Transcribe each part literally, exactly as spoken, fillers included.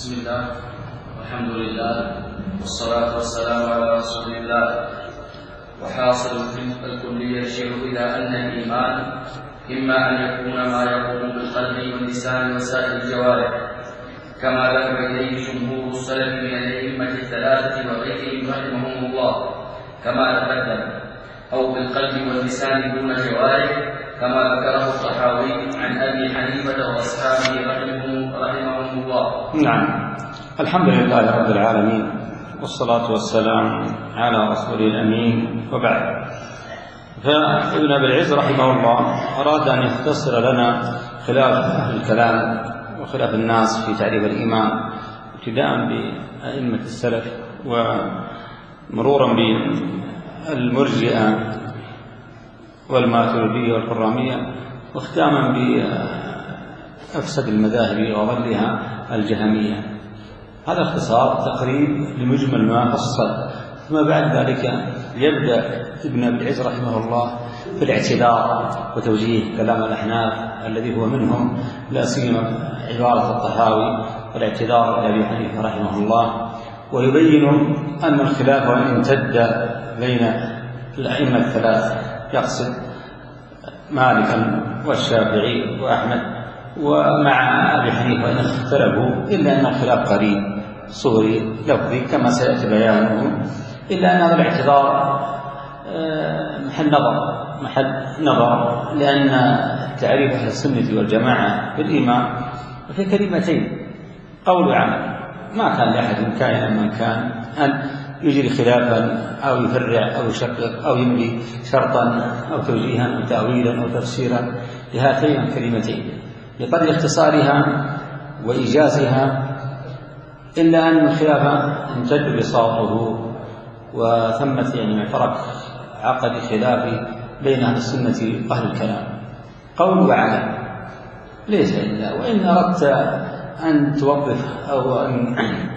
بسم الله والحمد لله والصلاة والسلام على رسول الله. وحاصل الكلية يشير إلى أن الإيمان إما أن يكون ما يقوم بالقلب واللسان وسائر الجوارح كما ذهب إليه جمهور السلف من الأئمة الثلاثة وغيرهم رحمهم الله كما تقدم، أو بالقلب واللسان دون جوارح كما ذكره الطحاوي عن أبي حنيفة وأصحابه رحمهم, رحمهم الله. نعم، الحمد لله رب العالمين، والصلاة والسلام على رسول الأمين، وبعد. فابن أبي العز رحمه الله أراد أن يختصر لنا خلاف أهل الكلام وخلاف الناس في تعريف الإيمان، ابتداء بأئمة السلف ومرورا بالمرجئة والماتريدية والحرامية، واختاما بأفسد المذاهب وظلها الجهمية. هذا اختصار تقريب لمجمل ما فصل. ثم بعد ذلك يبدأ ابن أبي العز رحمه الله في الاعتذار وتوجيه كلام الأحناف الذي هو منهم، لا سيما عبارة الطحاوي والاعتذار لأبي حنيفة رحمه الله، ويبين أن الخلاف وإن امتد بين الأئمة الثلاث، يقصد مالكا والشافعي وأحمد ومع أبي حنيفة إن اختلفوا، إلا أن الخلاف قريب صغري لفظي كما سيأتي بيانه، إلا أن هذا الاعتذار محل نظر محل نظر لأن تعريف أهل السنة والجماعة بالإيمان في كلمتين: قول وعمل. ما كان لأحد كائنا من كان أن يجري خلافا أو يفرع أو يشقق أو يملي شرطا أو توجيها أو تأويلا أو تفسيرا لهاتين الكلمتين لقدر اختصارها وإيجازها، إلا أن الخلاف امتد بساطه وثمت يعني معترك عقد خلاف بين أهل السنة وأهل الكلام. قول وعمل ليس إلا، وإن أردت أن توظف أو أن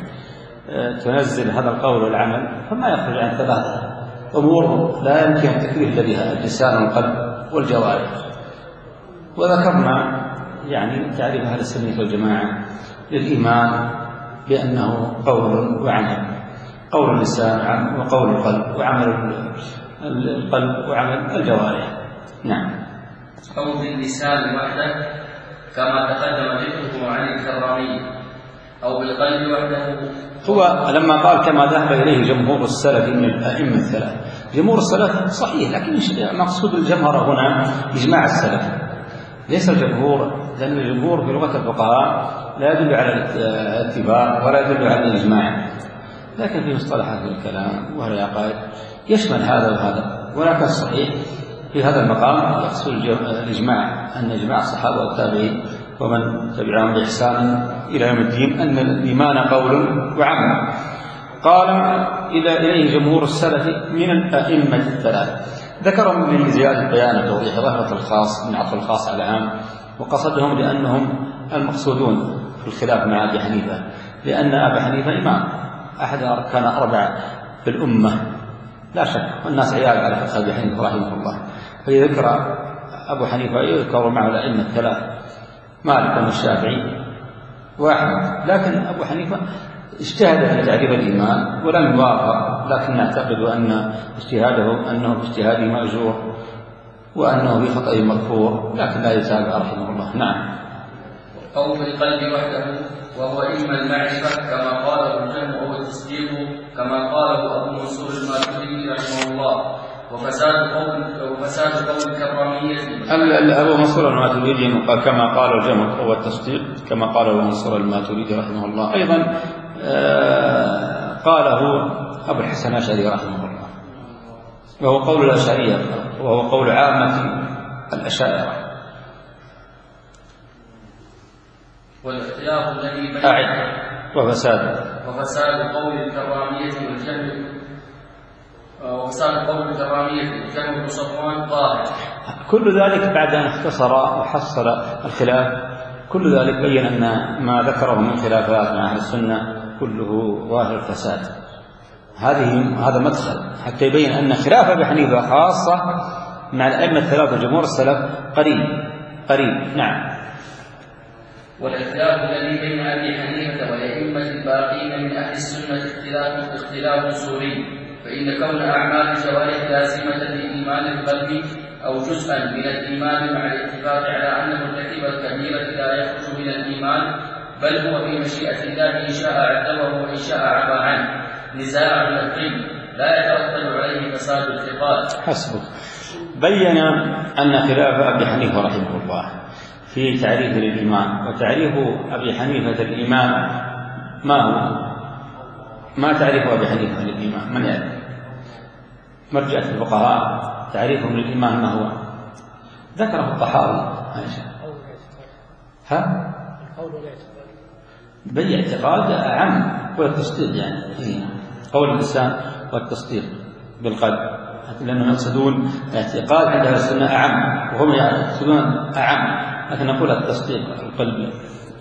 تنزل هذا القول والعمل فما يخرج عن ثلاثة أمور لا يمكن التكليف بها: اللسان والقلب والجوارح. وذكرنا يعني تعريف أهل السنة والجماعة للإيمان بأنه قول وعمل: قول اللسان وقول القلب وعمل القلب وعمل الجوارح. نعم. قول اللسان وحده كما تقدم ذكره عن الكرامي، أو بالقلب وحده. هو لما قال كما ذهب إليه جمهور السلف من الأئمة الثلاث، جمهور السلف صحيح، لكن مقصود الجمهور هنا إجماع السلف ليس الجمهور، لأن الجمهور في لغة الفقهاء لا يدل على الاتفاق ولا يدل على الإجماع، لكن في مصطلحات الكلام وهي العقائد يشمل هذا وهذا. ولكن الصحيح في هذا المقام يقصد الإجماع، أن إجماع الصحابة والتابعين ومن تبعهم بإحسان إلى يوم الدين أن الإيمان قول وعمل. قال إلى إليه جمهور السلف من الأئمة الثلاث. ذكرهم من زيادة بيان وتوضيح ظاهرة الخاص من عطف الخاص على العام، وقصدهم لأنهم المقصودون في الخلاف مع أبي حنيفة، لأن أبا حنيفة إمام أحد أركان أربعة في الأمة لا شك، والناس عيال على فقه أبي حنيفة رحمه الله. فيذكر أبو حنيفة يذكر معه الأئمة الثلاث: مالك والشافعي وأحمد. لكن أبو حنيفة اجتهد في تعريف الإيمان ولم يوافق، لكن نعتقد أن اجتهاده أنه باجتهاده مأجور وأنه بخطأ مغفور، لكن لا يتابع رحمه الله. نعم. أو في القلب وحده، وهو إما المعرفة كما قاله الجمع أو التصديق كما قاله أبو منصور الماتريدي رحمه الله، وفساد قول وفساد قول الكرامية. أبو منصور الماتريدي قال كما قال الجمع أو التصديق كما قال أبو منصور الماتريدي رحمه الله. أيضا آه قاله أبو الحسن الأشعري رحمه الله، وهو قول الأشعرية وهو قول عامة الأشاعرة. والاختلاف الذي بين أعد وفساد وفساد قول الكرامية والجهل وفساد قول الكرامية والجهل بن صفوان طاهر. كل ذلك بعد أن اختصر وحصل الخلاف، كل ذلك بين أن ما ذكره من خلافات مع أهل السنة كله ظاهر الفساد. هذه هذا مدخل حتى يبين أن خلاف أبي حنيفة خاصة مع الأئمة الثلاثة وجمهور السلف قريب قريب. نعم. والاختلاف الذي بين أبي حنيفة والأئمة الباقين من أهل السنة اختلاف اختلاف سوري، فإن كون أعمال الجوارح لازمة لإيمان القلب أو جزءا من الإيمان مع الاتفاق على أن مرتكب الكبيرة لا يخرج من الإيمان، بل هو في مشيئة الله إن شاء عذبه وإن شاء عفى عنه، نزاع لفظي لا يترتب عليه فساد الاعتقاد. حسبك. بين أن خلاف أبي حنيفة رحمه الله في تعريف الإيمان، وتعريف أبي حنيفة الإيمان ما هو؟ ما تعريف أبي حنيفة للإيمان؟ من يعرف؟ مرجع الفقهاء تعريفهم للإيمان ما هو؟ ذكره الطحاوي. ها؟ بي اعتقاد أعم والتصديق، يعني قول اللسان والتصديق بالقلب، لأنهم يقصدون الاعتقاد عند أهل السنة أعم، وهم يقصدون أعم، لكن نقول التصديق القلبي.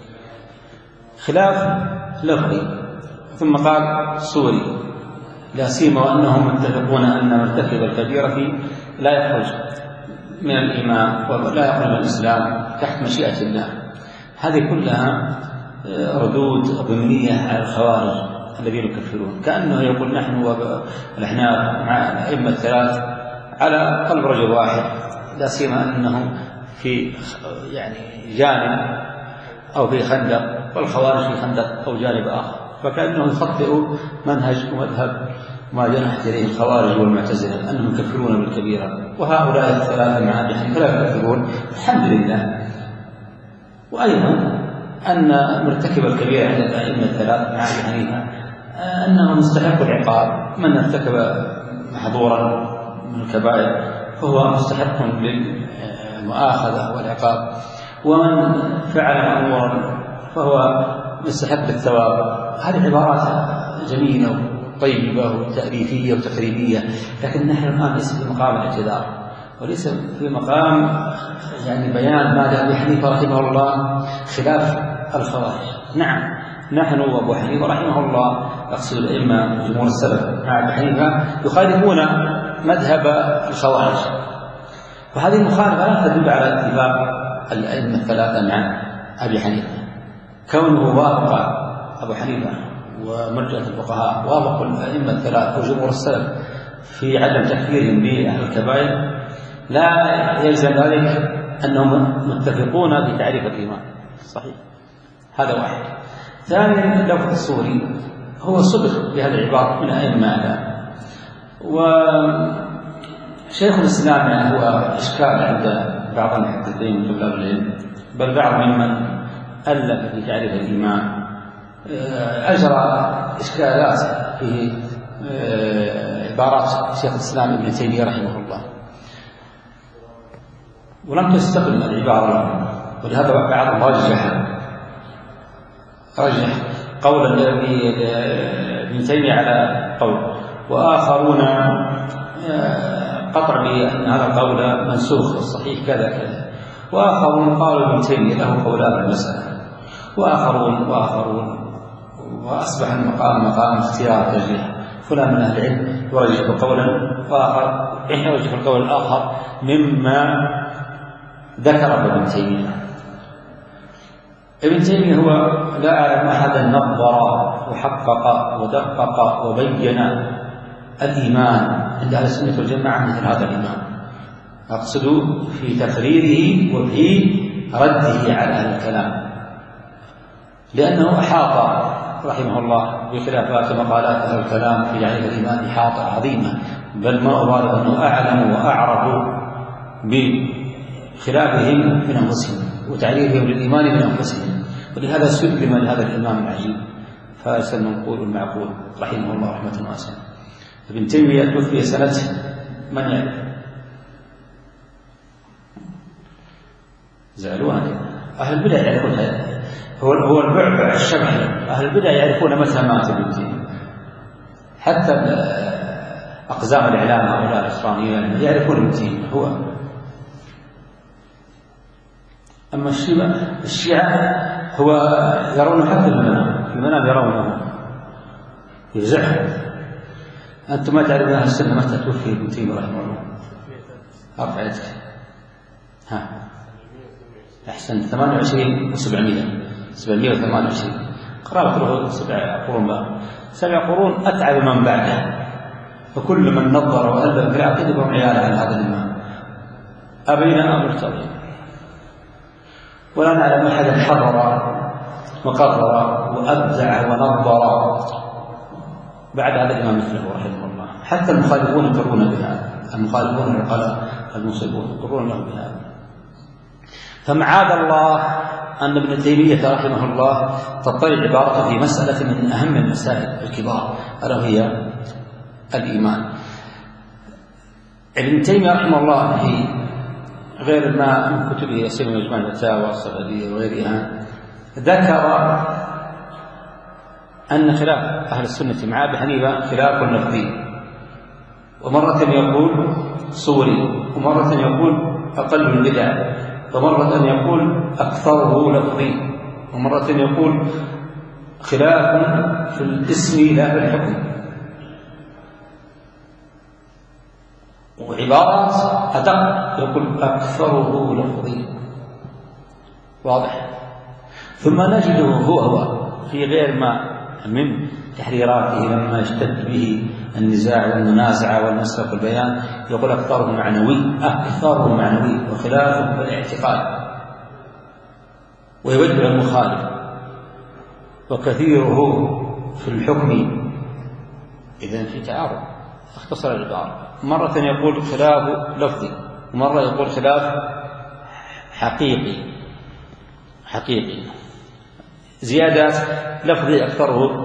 خلاف لفظي. ثم قال سوري، لا سيما وأنهم متفقون أن مرتكب الكبيرة لا يخرج من الإيمان ولا يخرج من الإسلام تحت مشيئة الله. هذه كلها ردود ضمنية على الخوارج الذين يكفرون، كأنه يقول نحن والأحناف مع الأئمة الثلاث على قلب رجل واحد، لا سيما أنهم في يعني جانب أو في خندق، والخوارج في خندق أو جانب آخر، فكأنه يخطئ منهج ومذهب ما جنحت إليه الخوارج والمعتزلة أنهم يكفرون بالكبيرة، وهؤلاء الثلاثة مع أبي حنيفة لا يكفرون الحمد لله. وأيضا أن مرتكب الكبيرة عند الأئمة الثلاث مع أبي حنيفة أنه مستحق العقاب، من ارتكب محظورا من الكبائر فهو مستحق للمؤاخذة والعقاب، ومن فعل مأمورا فهو مستحق الثواب. هذه عبارات جميلة وطيبة وتأليفية وتقريبية، لكن نحن الآن ليس في مقام الاعتذار، وليس في مقام يعني بيان ماذا أبي حنيفة رحمه الله خلاف الخوارج. نعم نحن وأبو حنيفة رحمه الله، أقصد الأئمة جمهور السلف مع أبي حنيفة، يخالفون مذهب الخوارج، وهذه المخالفة لا تدل على اتفاق الأئمة الثلاثة مع أبي حنيفة. كونه وافق أبو حنيفة ومرجع الفقهاء وافقوا الأئمة الثلاثة وجمهور السلف في عدم تكفيرهم بأهل الكبائر لا يلزم ذلك أنهم متفقون في تعريف الإيمان صحيح. هذا واحد. ثانيا اللفظ السوري هو صدق بهذه العبارة من أئمة، وشيخ الإسلام يعني هو إشكال عند بعض المحدثين من طلاب العلم، بل بعض ممن ألف في تعريف الإيمان أجرى إشكالات في عبارات شيخ الإسلام ابن تيمية رحمه الله، ولم تستقل العبارة، ولهذا بعضهم رجح رجح قولا ابن تيمية على قول، وآخرون قطع بأن هذا القول منسوخ الصحيح كذا كذا، وآخرون قالوا ابن تيمية له قولان في المسألة، وآخرون وآخرون وأصبح المقام مقام اختيار ترجيح، فلان من أهل العلم يرجح قولا وآخر يرجح القول الآخر مما ذكره ابن تيمية. ابن تيمية هو لا أعلم أحدا نظر وحقق ودقق وبين الإيمان عند أهل السنة والجماعة مثل هذا الإيمان، أقصد في تقريره وفي رده على أهل الكلام، لأنه أحاط رحمه الله بخلافات مقالات أهل الكلام في تعريف الإيمان إحاطة عظيمة، بل ما أبالغ أنه أعلم وأعرف بخلافهم من أنفسهم وتعريفهم للإيمان من أنفسهم، ولهذا سلم لهذا الإمام العجيب فارس المنقول والمعقول رحمه الله رحمة واسعة. ابن تيمية توفي سنة من يعرف؟ زعلوها أهل البدع يعرفون هذا، هو هو البعبع الشبحي، أهل البدع يعرفون متى مات ابن تيمية، حتى أقزام الإعلام هؤلاء الإخوانيين يعرفون ابن تيمية هو. أما الشيعة الشيعة هو يرون حتى المنام، في المنام يرونه يفزعهم. أنتم ما تعرفون أهل السنة متى توفي ابن تيمية رحمه الله؟ أرفع يدك. ها أحسن ثمانية وعشرين وسبعمائة سبعمائة وثمانية وعشرين قرابة له سبع قرون بقى. سبع قرون أتعب من بعده، فكل من نظر وألف في العقيدة فهم عيال على هذا الإمام. أبينا أم ارتضينا، ولا نعلم أحدا حضر وقرر وأبدع ونظر بعد هذا الإمام مثله رحمه الله. حتى المخالفون يقرون بهذا، المخالفون العقلاء المصيبون يقرون له بهذا. فمعاذ الله أن ابن تيمية رحمه الله تطلع عبارته في مسألة من أهم المسائل الكبار، ألا وهي الإيمان. ابن تيمية رحمه الله في غير ما من كتبه يسمى مجموع الفتاوى الصفدية وغيرها ذكر أن خلاف أهل السنة مع أبي حنيفة خلاف لفظي، ومرة يقول صوري، ومرة يقول أقل البدع، ومرة يقول أكثره لفظي، ومرة يقول خلاف في الاسم لا في الحكم، وعبارات أدق يقول أكثره لفظي. واضح؟ ثم نجده هو هو في غير ما من تحريراته لما يشتد به النزاع والمنازعة والنسق والبيان يقول أكثره معنوي، أكثره معنوي وخلافه في الاعتقاد، ويوجه المخالف، وكثيره في الحكم. إذن في تعارض. اختصر العبارة، مرة يقول خلاف لفظي، ومرة يقول خلاف حقيقي حقيقي زيادات لفظي أكثره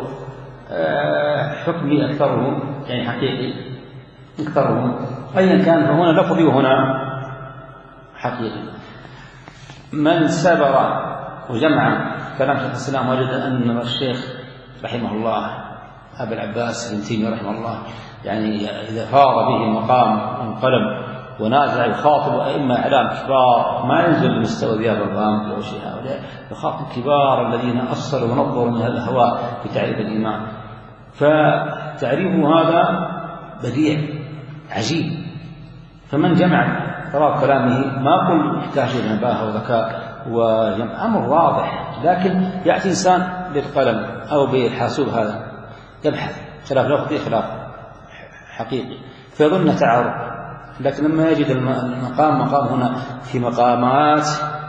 حكمي أكثره يعني حقيقي أكثره، أيا كان فهنا لفظي وهنا حقيقي. من سبر وجمع كلام شيخ الإسلام وجد أن الشيخ رحمه الله أبا العباس بن تيمية رحمه الله يعني إذا فاض به المقام وانقلب ونازع يخاطب أئمة إعلام كبار ما ينزل لمستوى ذياب الرام أو شيء، هؤلاء يخاطب كبار الذين أصلوا ونظروا من الأهواء في تعريف الإيمان. فتعريفه هذا بديع عجيب، فمن جمع طراب كلامه ما كل يحتاج إلى نباهة وذكاء وجمع، أمر واضح، لكن يأتي إنسان بالقلم أو بالحاسوب هذا يبحث خلاف لفظي خلاف حقيقي فيظن تعارض، لكن لما يجد المقام مقام هنا في مقامات،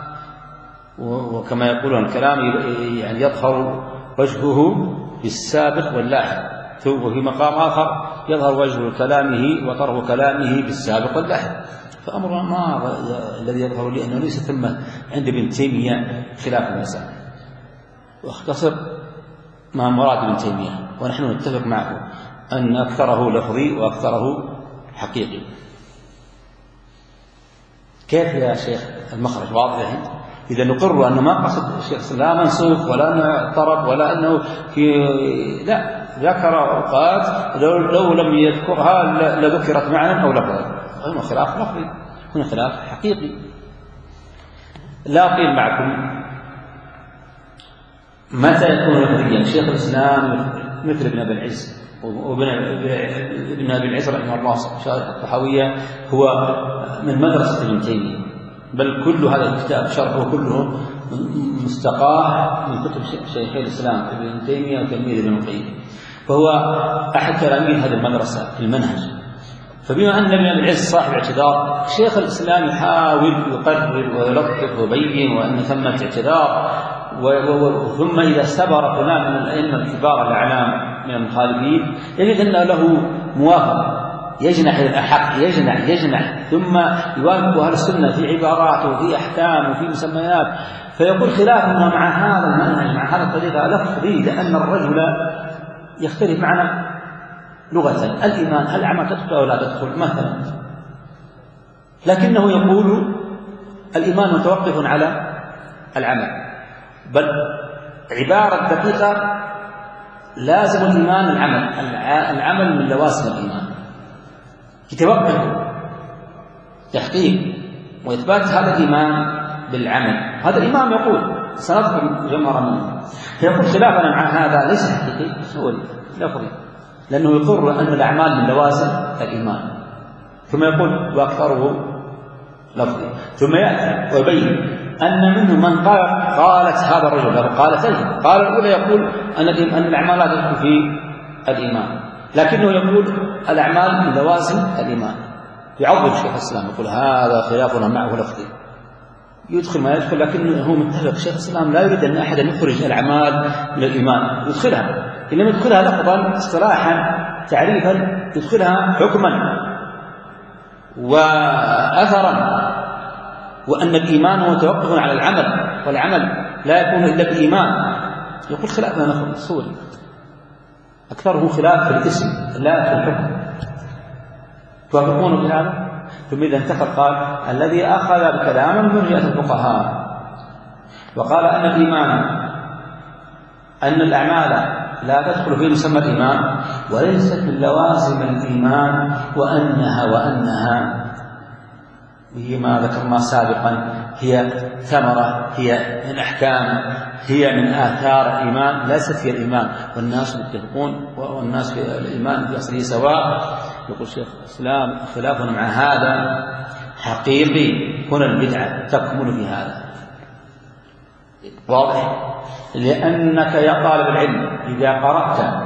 وكما يقولون الكلام يعني يظهر وجهه بالسابق واللاحق، ثم في مقام آخر يظهر وجه كلامه وطرف كلامه بالسابق واللاحق، فأمر ما الذي يظهر لي أنه ليس ثم عند ابن تيمية خلاف المسائل. واختصر ما مراد ابن تيمية، ونحن نتفق معه أن أكثره لفظي وأكثره حقيقي. كيف يا شيخ المخرج واضح؟ إذا نقر أنه ما قصد الشيخ لا منسوخ ولا أنه طرب ولا أنه في لا، ذكر أوقات لو, لو لم يذكرها لذكرت معنى أو لفظا، هنا خلاف لفظي هنا خلاف حقيقي. لا أقيل معكم متى يكون لفظيا. شيخ الإسلام مثل ابن أبي العز وابن ابن أبي العز رحمه الله شارح الطحاوية هو من مدرسة ابن تيمية، بل كل هذا الكتاب شرحه كله مستقاه من كتب شيخي الإسلام ابن تيمية وتلميذ ابن القيم، فهو أحد تلاميذ هذه المدرسة في المنهج. فبما أن ابن أبي العز صاحب اعتذار، شيخ الإسلام يحاول يقرر ويلطف ويبين وأن ثمة اعتذار، ثم إذا سبر فلان من الأئمة الكبار الأعلام من المخالفين يجد أن له موافق، يجنح الأحق يجنح يجنح ثم يوافق أهل السنة في عبارات وفي أحكام وفي مسميات، فيقول خلافنا مع هذا المنهج مع هذا الطريقة لفظي، لأن الرجل يختلف معنا لغة. الإيمان هل الأعمال تدخل أو لا تدخل مثلا، لكنه يقول الإيمان متوقف على العمل، بل عبارة دقيقة لازم الإيمان العمل، العمل من لوازم الإيمان، يتوقف تحقيق وإثبات هذا الإيمان بالعمل. هذا الإمام يقول سنذكر جمرة منه، فيقول خلافنا مع هذا ليس حقيقي، هو لفظي، لأنه يقر أن الأعمال من لوازم الإيمان، ثم يقول وأكثره لفظي، ثم يأتي ويبين أن منهم من قال قالت هذا الرجل قالتين، قال الأولى يقول أن أن الأعمال لا تدخل في الإيمان، لكنه يقول الأعمال من لوازم الإيمان. يعظم شيخ الإسلام يقول هذا خلافنا معه لفظي، يدخل ما يدخل، لكنه هو متفق. شيخ الإسلام لا يريد أن أحد يخرج الأعمال من الإيمان، يدخلها، إنما يدخلها لفظا اصطلاحا تعريفا، يدخلها حكما وأثرا، وأن الإيمان هو توقف على العمل، والعمل لا يكون إلا بالإيمان. يقول خلافنا نفر الصوري أكثره خلاف في الاسم لا في الحكم. توافقون بهذا؟ ثم إذا انتقل قال الذي أخذ بكلام المرجئة الفقهاء وقال أن الإيمان أن الأعمال لا تدخل في مسمى الإيمان وليست من لوازم الإيمان، وأنها وأنها هي ما ذكرنا سابقا هي ثمرة، هي من أحكام، هي من آثار الإيمان، ليست هي الإيمان. والناس متفقون والناس في الإيمان في أصله سواء. يقول شيخ الإسلام خلافنا مع هذا حقيقي، هنا البدعة تكمن في هذا. واضح؟ لأنك يا طالب العلم إذا قرأت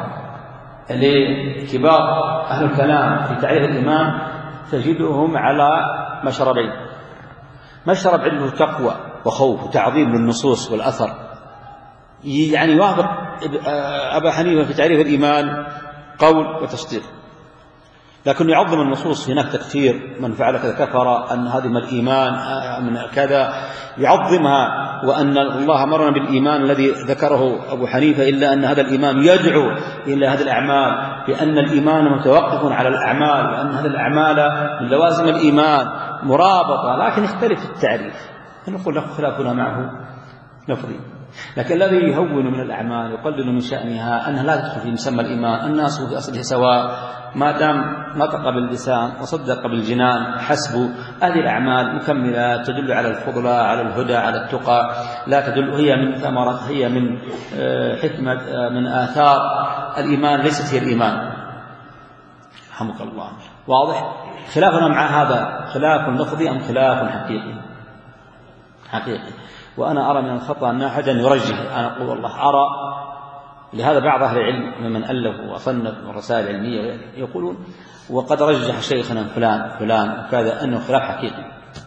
لكبار أهل الكلام في تعريف الإيمان تجدهم على مشربين: مشرب علمه تقوى وخوف وتعظيم للنصوص والأثر، يعني يوافق أبا حنيفة في تعريف الإيمان قول وتصديق، لكن يعظم النصوص. هناك تكفير من فعل كذا كفر، أن هذه من الإيمان من كذا يعظمها، وأن الله أمرنا بالإيمان الذي ذكره أبو حنيفة، إلا أن هذا الإيمان يدعو إلى هذه الأعمال، بأن الإيمان متوقف على الأعمال، وأن هذه الأعمال من لوازم الإيمان مرابطة، لكن يختلف التعريف. نقول له خلافنا معه لفظي، لكن الذي يهون من الأعمال يقلل من شأنها أنها لا تدخل في مسمى الإيمان. الناس في أصله سواء، ما دام نطق باللسان وصدق بالجنان حسب. هذه الأعمال مكملة تدل على الفضل، على الهدى، على التقى، لا تدل، هي من ثمرة، هي من حكمة، من آثار الإيمان، ليست هي الإيمان. رحمك الله. واضح؟ خلافنا مع هذا خلاف لفظي أم خلاف حقيقي؟ حقيقي. وأنا أرى من الخطأ أن أحدا يرجح. أنا أقول والله أرى، لهذا بعض أهل العلم ممن ألف وصنف رسائل علمية يقولون وقد رجح شيخنا فلان فلان وكذا أنه خلاف حقيقي،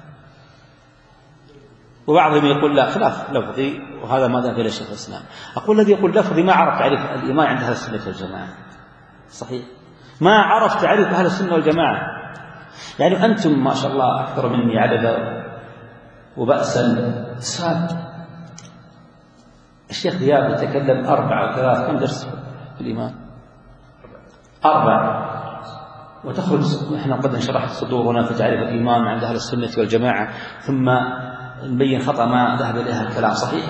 وبعضهم يقول لا خلاف لفظي، وهذا ما ذهب إلى شيخ الإسلام. أقول الذي يقول لفظي ما عرف تعريف الإيمان عند أهل السنة والجماعة. صحيح، ما عرف تعريف أهل السنة والجماعة. يعني أنتم ما شاء الله أكثر مني عددا وبأسا صاد. الشيخ دياب يتكلم أربعة وثلاث، كم درس في الإيمان؟ أربعة. وتخرج إحنا قد شرحت صدورنا في تعريف الإيمان عند أهل السنة والجماعة، ثم نبين خطأ ما ذهب إليها الكلام. صحيح،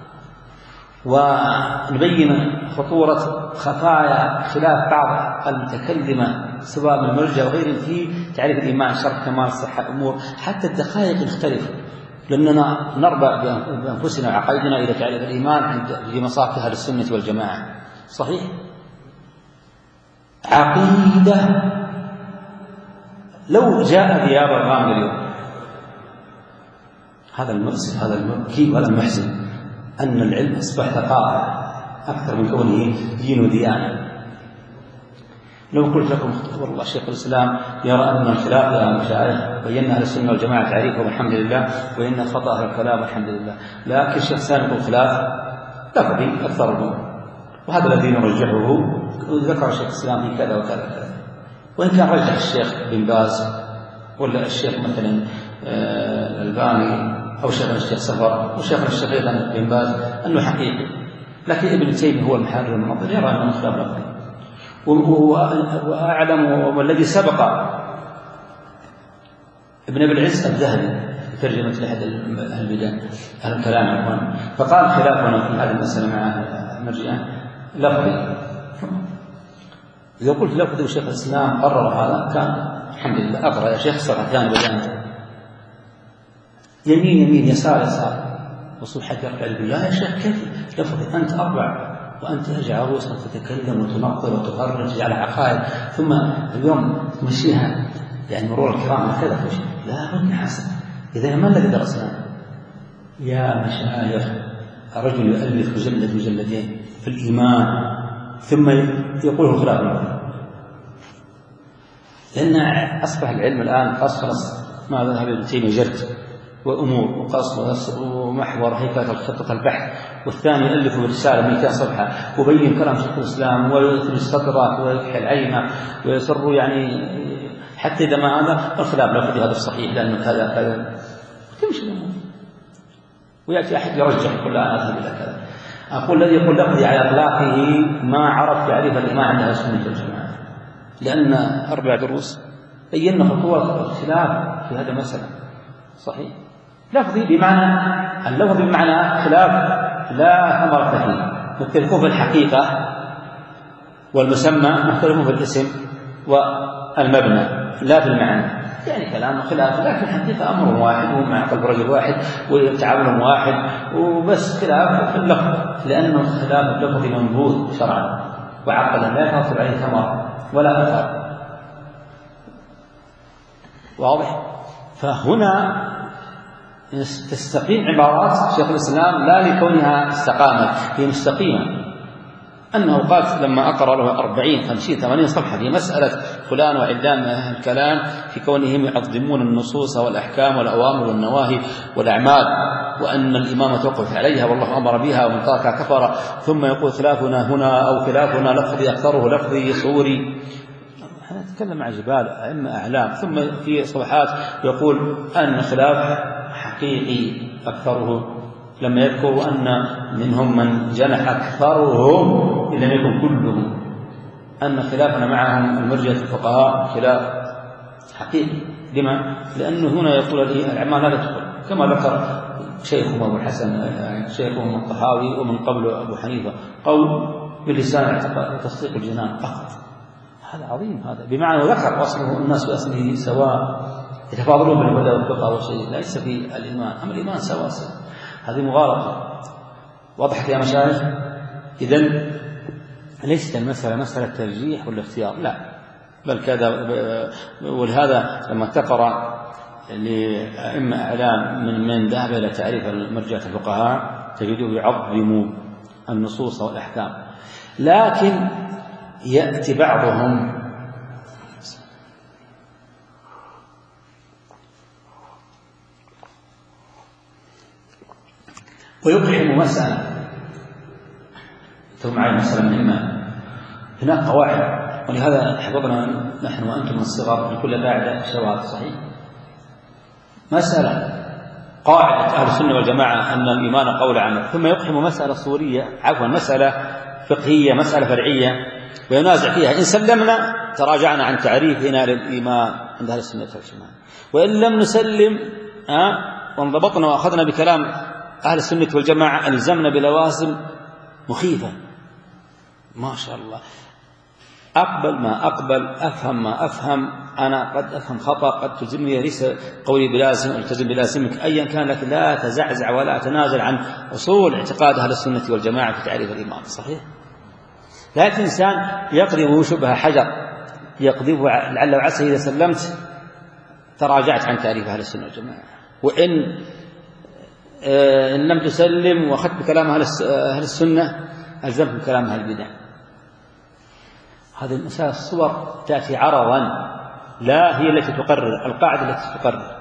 ونبين خطورة خفايا خلاف بعض المتكلمة سواء من المرجئة وغيرهم في تعريف الإيمان، شرط كمال صحة أمور، حتى الدقائق نختلف، لأننا نربع بأنفسنا وعقائدنا إلى تعريف الإيمان عند في مصاف أهل السنة والجماعة. صحيح، عقيدة. لو جاء ذياب الرامي اليوم، هذا المؤسف هذا المبكي ولا المحزن أن العلم أصبح ثقافة أكثر من كونه دين وديانة. لو قلت لكم والله شيخ الإسلام يرى أن الخلاف يا مشايخ، بينا أهل السنة والجماعة تعريفه والحمد لله، وإن خطأ الكلام والحمد لله، لكن الشيخ سامي يقول خلاف لفظي أكثر منه، وهذا الذي نرجحه. ذكر الشيخ الإسلام في كذا وكذا كذا، وإن كان رجح الشيخ بن باز ولا الشيخ مثلا الألباني أو شيخ الشيخ سفر وشيخ الشيخ أيضا بن باز أنه حقيقي، لكن ابن تيمية هو المحرر المنظر يرى أنه خلاف لفظي. وأعلم والذي سبق ابن أبي العز الذهبي في ترجمة لأحد البدع أهل الكلام عفوا، فقال خلافنا في هذه المسألة مع المرجئة لفظي. إذا قلت لفظي وشيخ الإسلام قرر هذا كان الحمد لله. أقرأ يا شيخ صفحة ثانية بدأنا يمين يمين يسار يسار وصول حتى يرفع البيان. يا شيخ كيف لفظي؟ أنت أربع وأنت ترجع عروسا تتكلم وتنقل وتخرج على عقائد، ثم اليوم تمشيها يعني مرور الكرام كذا. لا بد حسن. إذا ما الذي درسنا؟ يا مشايخ الرجل يؤلف مجلد مجلدين في الإيمان ثم يقول خلاف الوحي، لأن أصبح العلم الآن خصص ما ذهب ابن تيمية جرد وأمور وقص ومحور هيكلة خطة البحث، والثاني يؤلف برسالة مئتين صفحة وبين كلام شيخ الإسلام ويثبت السطرات ويكحل العينة ويسر يعني حتى إذا ما هذا الخلاف لا في هذا الصحيح لأنه كذا كذا تمشي الأمور، ويأتي أحد يرجح يقول لا أذهب إلى كذا. أقول الذي يقول لفظي على إطلاقه ما عرف تعريف الإيمان عند أهل السنة والجماعة، لأن أربع دروس بينا خطوات الاختلاف في هذا المسألة صحيح. لفظي بمعنى اللفظ بمعنى خلاف لا ثمرة فيه، مختلفون في الحقيقة والمسمى، مختلفون في الاسم والمبنى لا في المعنى، يعني كلام خلاف لكن الحقيقة أمر واحد ومع قلب رجل واحد وتعامل واحد وبس خلاف في اللفظ، لأنه خلاف اللفظ منبوذ شرعا وعقلا لا يتوصل عليه ثمرة ولا أثر. واضح؟ فهنا تستقيم عبارات شيخ الإسلام لا لكونها استقامت، هي مستقيمة. أنه قال لما أقرأ له أربعين خمسين ثمانين صفحة في مسألة فلان وعلان من أهل الكلام في كونهم يعظمون النصوص والأحكام والأوامر والنواهي والأعمال، وأن الإمامة توقف عليها والله أمر بها ومن تركها كفر، ثم يقول خلافنا هنا أو خلافنا لفظي أكثره لفظي صوري. نتكلم مع جبال أئمة أعلام، ثم في صفحات يقول أن خلاف حقيقي أكثره، لما يذكر أن منهم من جنح أكثرهم إن لم يكن كلهم، أن خلافنا معهم المرجئة الفقهاء خلاف حقيقي. لما؟ لأنه هنا يقول الأعمال لا تدخل، كما ذكر شيخهم أبو الحسن شيخهم الطحاوي ومن قبل أبو حنيفة قول باللسان اعتقاد تصديق الجنان فقط. هذا عظيم، هذا بمعنى ذكر أصله الناس بأصله سواء يتفاضلون بالهدى والفقه والشيء ليس في الإيمان، أما الإيمان سواء سواء. هذه مغالطة. وضحت يا مشايخ؟ إذن ليست المسألة مسألة ترجيح ولا اختيار، لا، بل كذا. ولهذا لما تقرأ لأئمة أعلام من من ذهب إلى تعريف مرجئة الفقهاء تجده يعظم النصوص والأحكام، لكن يأتي بعضهم ويقحم مسألة. ثم معي مسألة مهمة، هناك قواعد، ولهذا حفظنا نحن وأنتم من الصغر لكل قاعدة شواذ صحيح. مسألة قاعدة أهل السنة والجماعة أن الإيمان قول عمل، ثم يقحم مسألة صورية عفوا مسألة فقهية مسألة فرعية وينازع فيها، إن سلمنا تراجعنا عن تعريفنا للإيمان عند أهل السنة والجماعة، وإن لم نسلم أه وانضبطنا وأخذنا بكلام أهل السنة والجماعة ألزمنا بلوازم مخيفة. ما شاء الله، أقبل ما أقبل، أفهم ما أفهم، أنا قد أفهم خطأ، قد تلزمني ليس قولي بلازم ألتزم بلازمك أيا كان، لكن لا تزعزع ولا تنازل عن أصول اعتقاد أهل السنة والجماعة في تعريف الإيمان صحيح. لكن إنسان يقذف شبه حجر يقذفه لعل وعسى إذا سلمت تراجعت عن تعريف أهل السنة والجماعة، وإن إن لم تسلم وأخذت بكلام أهل السنة ألزمت بكلام أهل البدع. هذه المسألة الصور تأتي عرضا لا هي التي تقرر، القاعدة التي تقرر.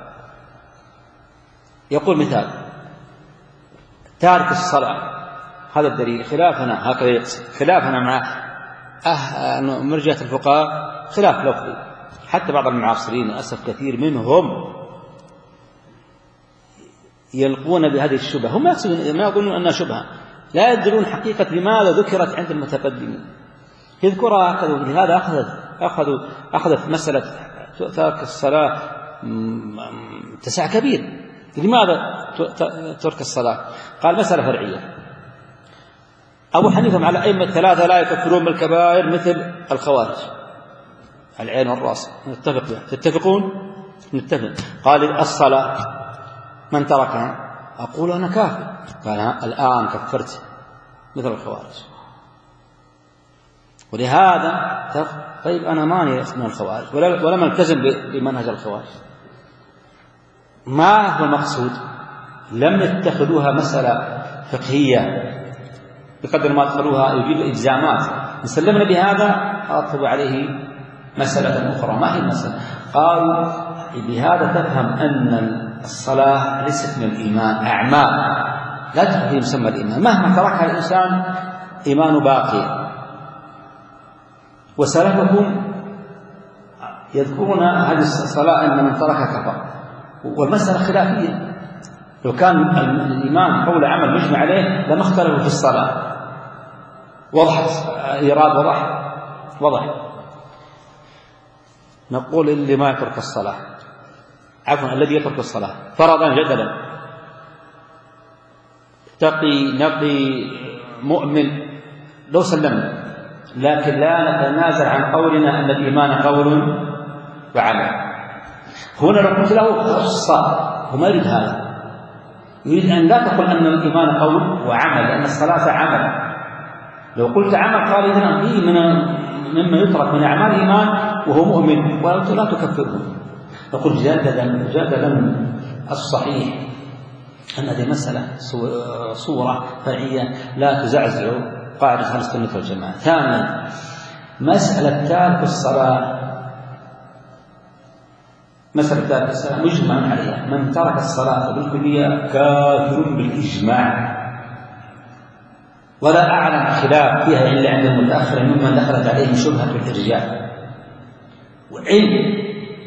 يقول مثال تارك الصلاة، هذا الدليل خلافنا هكذا يقصد خلافنا مع أه مرجئة الفقهاء خلاف لفظي، حتى بعض المعاصرين للأسف كثير منهم يلقون بهذه الشبهة، هم ما يظنون أنها شبهة، لا يدرون حقيقة لماذا ذكرت عند المتقدمين، يذكرها هكذا. لهذا أخذت أخذوا أخذت مسألة ترك الصلاة اتساع كبير. لماذا ترك الصلاة؟ قال مسألة فرعية. أبو حنيفة مع الأئمة الثلاثة لا يكفرون بالكبائر مثل الخوارج، العين والرأس، نتفق. تتفقون؟ نتفق. قال الصلاة من تركها أقول أنا كافر، قال الآن كفرت مثل الخوارج. ولهذا طيب أنا ماني من الخوارج ولم التزم بمنهج الخوارج، ما هو المقصود؟ لم يتخذوها مسألة فقهية بقدر ما اتخذوها يجيب إجزامات، نسلمنا بهذا أطلب عليه مسألة أخرى. ما هي المسألة؟ قالوا بهذا تفهم أن الصلاة ليست من الإيمان، أعمال لا تدخل في مسمى الإيمان، مهما تركها الإنسان إيمان باقي. وسلفهم يذكرون هذه الصلاة أن من تركها كفر، والمسألة خلافية. لو كان الإيمان قول عمل مجمع عليه لما اختلفوا في الصلاة. وضحت إيراد؟ وضح وضح نقول اللي ما يترك الصلاة، عفوا الذي يترك الصلاة فرضا جدلا تقي نقي مؤمن لو سلمنا، لكن لا نتنازل عن قولنا أن الإيمان قول وعمل. هنا لو قلت له خصة هو ما يريد هذا، يريد أن لا تقول أن الإيمان قول وعمل، لأن الصلاة عمل. لو قلت عمل قال إذن فيه من مما يترك من أعمال الإيمان وهو مؤمن، وقلت لا تكفره. نقول جادلا جادلا الصحيح أن هذه مسألة صورة فرعية لا تزعزع قاعدة أهل السنة والجماعة. ثانيا مسألة تارك الصلاة، مسألة تارك الصلاة مجمع عليها، من ترك الصلاة بالكلية كافر بالإجماع، ولا أعلم خلاف فيها إلا عند المتأخر ممن دخلت عليه شبهة الإرجاء. وإن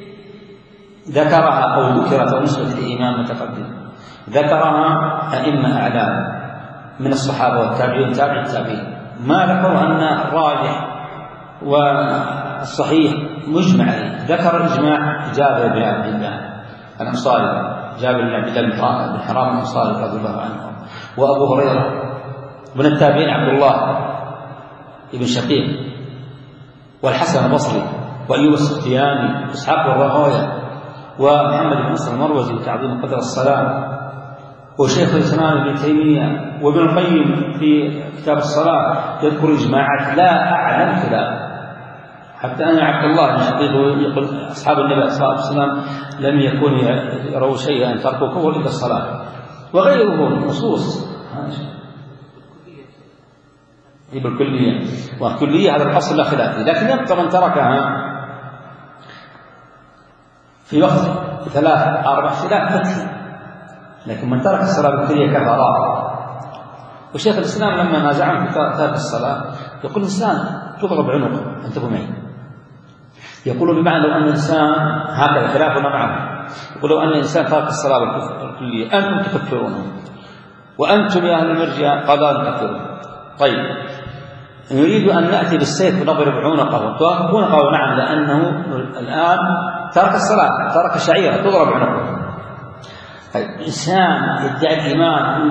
ذكرها أو ذكرت أو نسبة الإمام متقدم ذكرها أئمة أعلام من الصحابة والتابعين تابع التابعين، ما ذكروا أن الراجح والصحيح مجمع عليه. ذكر الإجماع جابر بن عبد الله الأنصاري، جابر بن عبد الله بن حرام الأنصاري رضي الله عنه، وأبو هريرة، من التابعين عبد الله بن شقيق والحسن البصري وأيوب السختياني وإسحاق الراهويه ومحمد بن نصر المروزي تعظيم قدر الصلاة، وشيخ الإسلام ابن تيمية وابن القيم في كتاب الصلاة يذكر إجماعات لا أعلم خلاف. حتى أن عبد الله بن شقيق يقول أصحاب النبي صلى الله عليه وسلم لم يكن يروا شيئا تركوا كفر إلا الصلاة، وغيره نصوص بالكلية. والكلية هذا الأصل لا خلاف، لكن يبقى من تركها في وقت ثلاث أربع خلاف فتح، لكن من ترك الصلاة بالكلية كفر. وشيخ الإسلام لما نازعهم في ترك الصلاة يقول الإنسان تضرب عنقه، انتبهوا معي، يقول بمعنى لو أن الإنسان هكذا خلافنا معه، يقول لو أن الإنسان ترك الصلاة بالكلية أنتم تكفرونه وأنتم يا أهل المرجئة قضاء تكفرون. طيب نريد أن نأتي بالسيف ونضرب عنقه، عنقه نعم لأنه الآن ترك الصلاة، ترك شعيرة تضرب عنقه. طيب إنسان يدعي الإيمان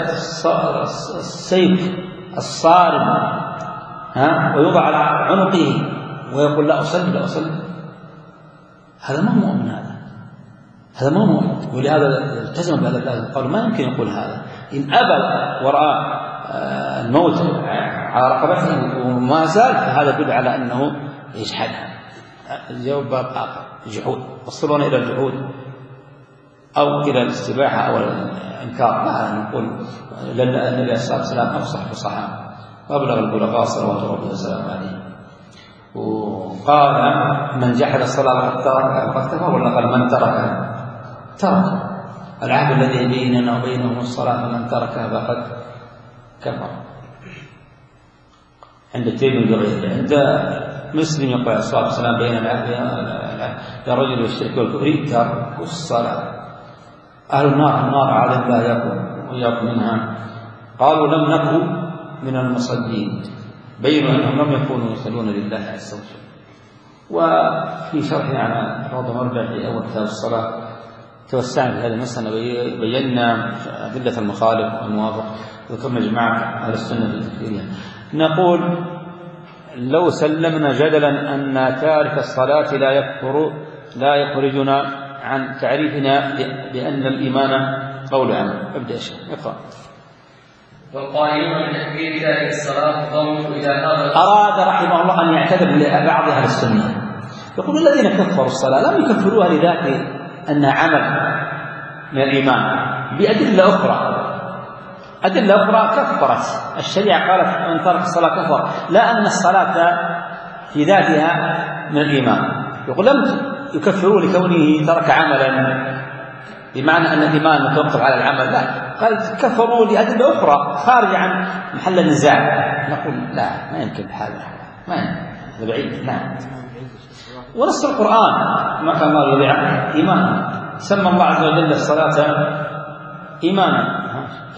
السيف الصارم ها ويوضع على عنقه ويقول لا أصلي لا أصلي، هذا ما هو مؤمن، هذا هذا ما هو مؤمن. ولهذا التزم بهذا الآية، قالوا ما يمكن يقول هذا، إن أبى ورأى الموت على رقبته وما زال فهذا يدل على أنه يجحدها. الجواب باب آخر، جحود، وصلون إلى الجحود أو إلى الاستباحة أو الإنكار. لا نقول لأن النبي صلى الله عليه وسلم أفصح الصحابة وأبلغ البلغاء صلوات ربه وسلامه عليه. وقال من جحد الصلاة فقد كفر، ولا قال من تركها ترك العهد الذي بيننا وبينهم الصلاة فمن تركها فقد كفر. عند الترمذي وغيره. عند مسلم يقول عليه الصلاة والسلام بين العهد يا رجل والشرك والكفر ترك الصلاة. أهل النار النار أعاذنا الله إياكم وإياكم منها. قالوا لم نكن من المصلين، بينوا أنهم لم يكونوا يصلون لله عز وجل. وفي شرح على روض مرجع في أول كتاب الصلاة توسعنا في هذه المسألة، بينا أدلة المخالف والموافق، ذكرنا جماعة أهل السنة في تكفيرها. نقول لو سلمنا جدلا أن تارك الصلاة لا يكفر لا يخرجنا عن تعريفنا بأن الإيمان قول عمل. أبدأ شيء اقرأ. والقائلون بتكفير تارك الصلاة ضموا إذا أراد رحمه الله أن يعتذر لبعض أهل السنة، يقول الذين كفروا الصلاة لم يكفروها لذات أنها عمل من الإيمان، بأدلة أخرى، أدلة أخرى كفرت. الشريعة قالت من ترك الصلاة كفر، لا أن الصلاة في ذاتها من الإيمان. يقول لم يكفروا لكونه ترك عملا بمعنى أن الإيمان متوقف على العمل، لا، قال كفروا لأدلة أخرى خارجة عن محل النزاع. نقول لا، ما يمكن هذا، ما يمكن، هذا بعيد. نعم. ونص القرآن ما كان الله يضيع إيمانا، سمى الله عز وجل الصلاة إيمانا.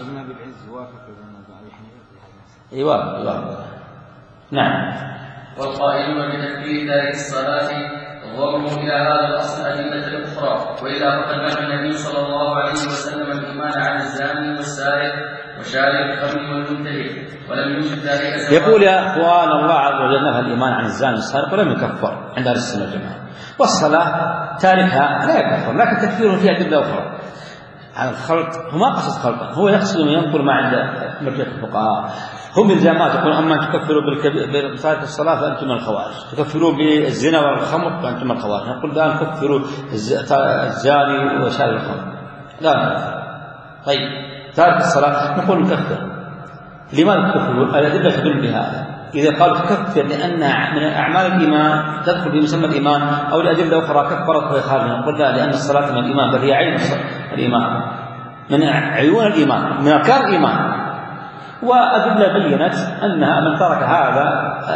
ايوه ايوه نعم. والقائلون بتكفير تارك الصلاة ضموا إلى هذا الأصل أدلة الأخرى، وإلا فقد نفى النبي صلى الله عليه وسلم الإيمان عن الزاني والسارق وشارب الخمر والمنتهك، ولم يوجد ذلك سواء. يقول يا إخوان الله عز وجل نفى الإيمان عن الزاني والسارق ولم يكفر عند أهل السنة والجماعة، والصلاة تاركها لا يكفر، لكن تكفيره في أدلة أخرى. على الخلط هو ما قصد خلطا، هو يقصد من ينقل ما عند مرجع الفقهاء. هم الجامعات يقول أما تكفروا بتارك الصلاة فأنتم من الخوارج، تكفروا بالزنا والخمر فأنتم من الخوارج. نقول لا نكفروا الزاني وشارب الخمر، لا نكفر. طيب تارك الصلاة نقول نكفر، لماذا تكفروا؟ الأدلة تدل بهذا. إذا قالوا تكفر لأن من أعمال الإيمان تدخل في مسمى الإيمان، أو لأدلة أخرى كفرت وهي خارجة، نقول لا، لأن الصلاة من الإيمان، بل هي عين الإيمان، من عيون الإيمان، من أركان الإيمان. وأدلة بينت أنها من ترك هذا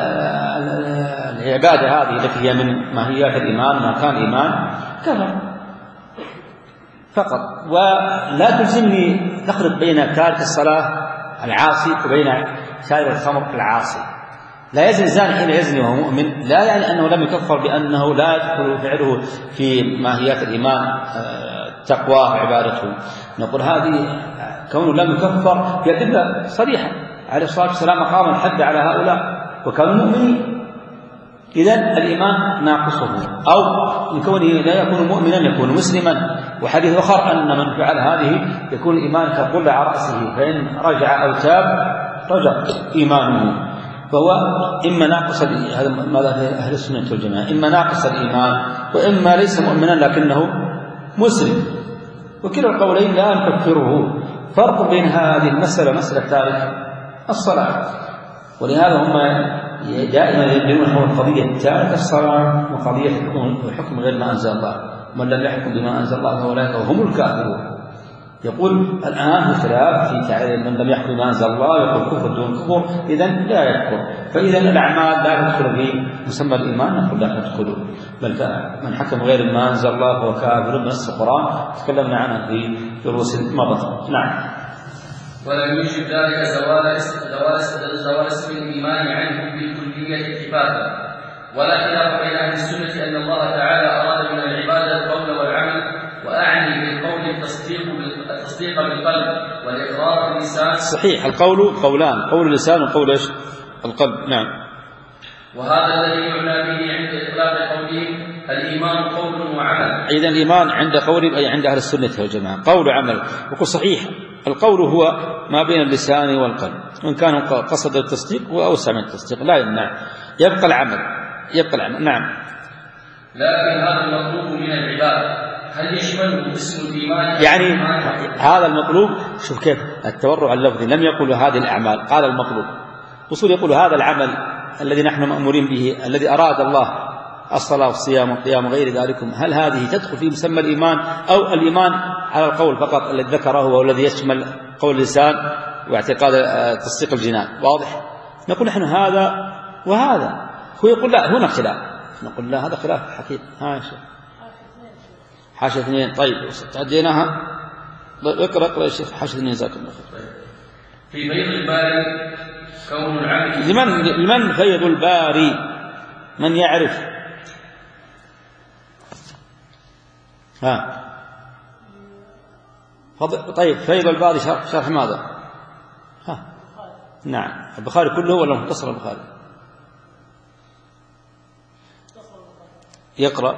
العبادة هذه التي هي من ماهيات الإيمان، من أركان الإيمان، كفر فقط. ولا تلزمني تخلط بين تارك الصلاة العاصي وبين شارب الخمر العاصي. لا يزني الزاني حين يزني وهو مؤمن، لا يعني أنه لم يكفر بأنه لا يدخل فعله في ماهيات الإيمان تقواه وعبادته. نقول هذه كونه لم يكفر في أدلة صريحة. عليه الصلاة والسلام قام الحد على هؤلاء وكانوا مؤمنين، إذن الإيمان ناقصه، أو من كونه لا يكون مؤمنا يكون مسلما. وحديث آخر أن من فعل هذه يكون إيمان كالظل على رأسه، فإن رجع أو تاب رجع إيمانه. فهو إما ناقص، هذا ماذا في أهل السنة والجماعة، إما ناقص الإيمان وإما ليس مؤمنا لكنه مسلم، وكلا القولين لا نكفره. فرق بين هذه المسألة مسألة تارك الصلاة، ولهذا هم دائما يدلون حول قضية تارك الصلاة وقضية حكم غير ما أنزل الله. من لم يحكم بما أنزل الله فأولئك هم الكافرون. يقول الآن في خلاف في تعريف من لم يحكم بما أنزل الله، يقول كفر دون كفر، إذن لا يكفر. فإذا الأعمال لا تدخل في مسمى الإيمان، نقول لا تدخل، بل من حكم غير ما أنزل الله فهو كافر بنص القرآن، تكلمنا عنها في دروس مضت. نعم. ولم يوجد ذلك زوال زوال اسم الإيمان عنه بالكلية اتفاقا، ولا خلاف بين أهل السنة أن الله تعالى أراد من العبادة القول والعمل، وأعني بالقول التصديق التصديق بالقلب والإقرار باللسان. صحيح، القول قولان، قول اللسان وقول ايش؟ القلب. نعم. وهذا الذي يعنى به عند إطلاق قولهم الإيمان قول وعمل. إذا الإيمان عند قول أي عند أهل السنة والجماعة قول وعمل. وقل صحيح القول هو ما بين اللسان والقلب، وإن كان قصد التصديق هو أوسع من التصديق لا يمنع، يبقى العمل يبقى العمل. نعم. لكن هذا المطلوب من العباد هل يشمله اسم الإيمان؟ يعني هذا المطلوب، شوف كيف التورع اللفظي، لم يقل هذه الأعمال، قال المطلوب. وصول يقول هذا العمل الذي نحن مأمورين به، الذي أراد الله، الصلاة والصيام والقيام وغير ذلك، هل هذه تدخل في مسمى الإيمان أو الإيمان على القول فقط الذي ذكره هو الذي يشمل قول اللسان واعتقاد تصديق الجنان؟ واضح؟ نقول نحن هذا وهذا. هو يقول لا هنا خلاف، نقول لا هذا خلاف حقيقي. ها يا شيخ حاشة اثنين. طيب تعديناها، اقرأ اقرأ يا شيخ حاشة اثنين جزاكم الله خير. في فيض الباري كون العمل لمن لمن فيض الباري؟ من يعرف؟ ها طيب فيض الباري شرح, شرح ماذا؟ ها نعم البخاري كله ولا مختصر البخاري؟ يقرأ.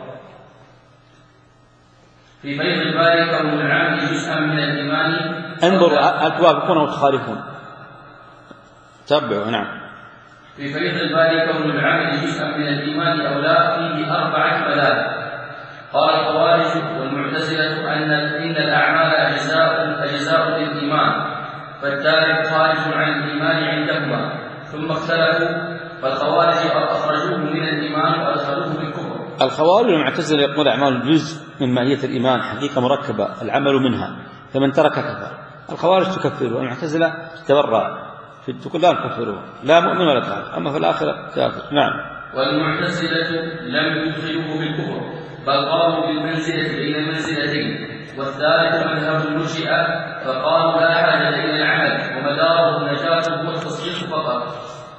في فيض الباري كون العمل جزءا من الإيمان. انظروا هل توافقون أو تخالفون؟ تبعوا. نعم. في فيض الباري كون العمل جزءا من الإيمان أو لا، فيه أربعة مذاهب. قال الخوارج والمعتزلة أن إن الأعمال أجزاء أجزاء للإيمان فالتارك خارج عن الإيمان عندهما، ثم اختلفوا فالخوارج أخرجوه من الإيمان وأدخلوه في الكفر. الخوارج والمعتزلة يقول أعمال جزء من ماهية الإيمان، حقيقة مركبة العمل منها، فمن ترك كفر. الخوارج تكفره والمعتزلة تبرأ، تقول لا نكفره لا مؤمن ولا كافر، أما في الآخرة كافر. نعم. والمعتزلة لم يدخلوه في الكفر، بل قالوا بالمنزلة بين المنزلتين، والثالث مذهب المرجئة فقالوا لا حاجة إلى العمل ومدار النجاة هو التصديق فقط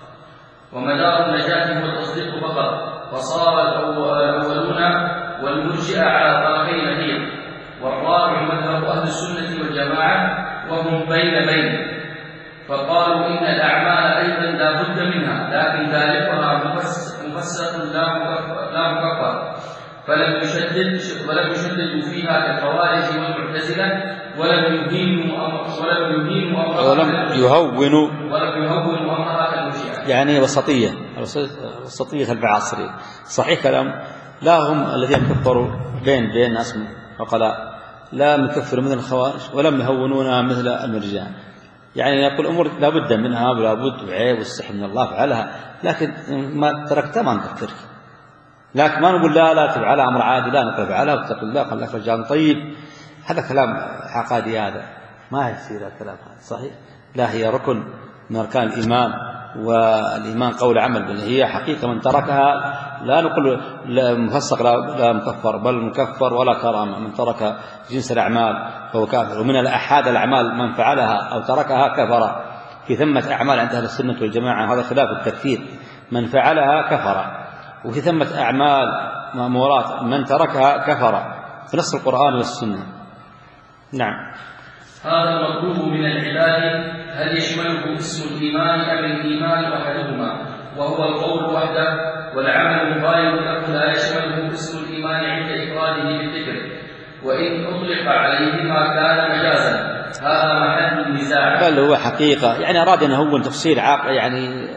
ومدار النجاة هو التصديق فقط فصار الأولون والمرجئة على طرفي نهير، والرابع مذهب أهل السنة والجماعة وهم بين بين، فقالوا إن الأعمال أيضا لا بد منها، لكن تاركها مفسق لا مكفر، فلم يشدد ولم يشددوا فيها كالخوارج والمعتزلة، ولم يهينوا ولم يهينوا ولم يهونوا ولم يهونوا أمرها كالمرجئة، يعني وسطية وسطية العصرية. صحيح كلام، لا هم الذين كفروا بين بين ناس عقلاء، لا يكفروا من الخوارج ولم يهونونها مثل المرجئة، يعني يقول أمور لا بد منها ولا بد وعيب واستحي من الله فعلها، لكن ما تركتها ما نكفرك، لكن ما نقول لا لا تفعلها أمر عادي، لا نقول فعلها واتق الله قال لك رجال طيب. هذا كلام عقادي، هذا ما يصير الكلام هذا صحيح. لا، هي ركن من أركان الإيمان، والإيمان قول عمل، بل هي حقيقة من تركها لا نقول مفسق لا مكفر، بل مكفر ولا كرامة. من ترك جنس الأعمال فهو كافر، ومن الأحاد الأعمال من فعلها أو تركها كفر. في ثمة أعمال عند أهل السنة والجماعة هذا خلاف التكفير، من فعلها كفر، وفي ثمة أعمال مأمورات من تركها كفر في نص القرآن والسنة. نعم. هذا المطلوب من العباد هل يشمله اسم الإيمان أم الإيمان وحدهما، وهو القول وحده، والعمل مغاير له لا يشمله اسم الإيمان عند إفراده بالذكر، وإن أطلق عليهما كان مجازا. هذا محل النزاع. بل هو حقيقة، يعني أراد أن هو تفصيل عاقل يعني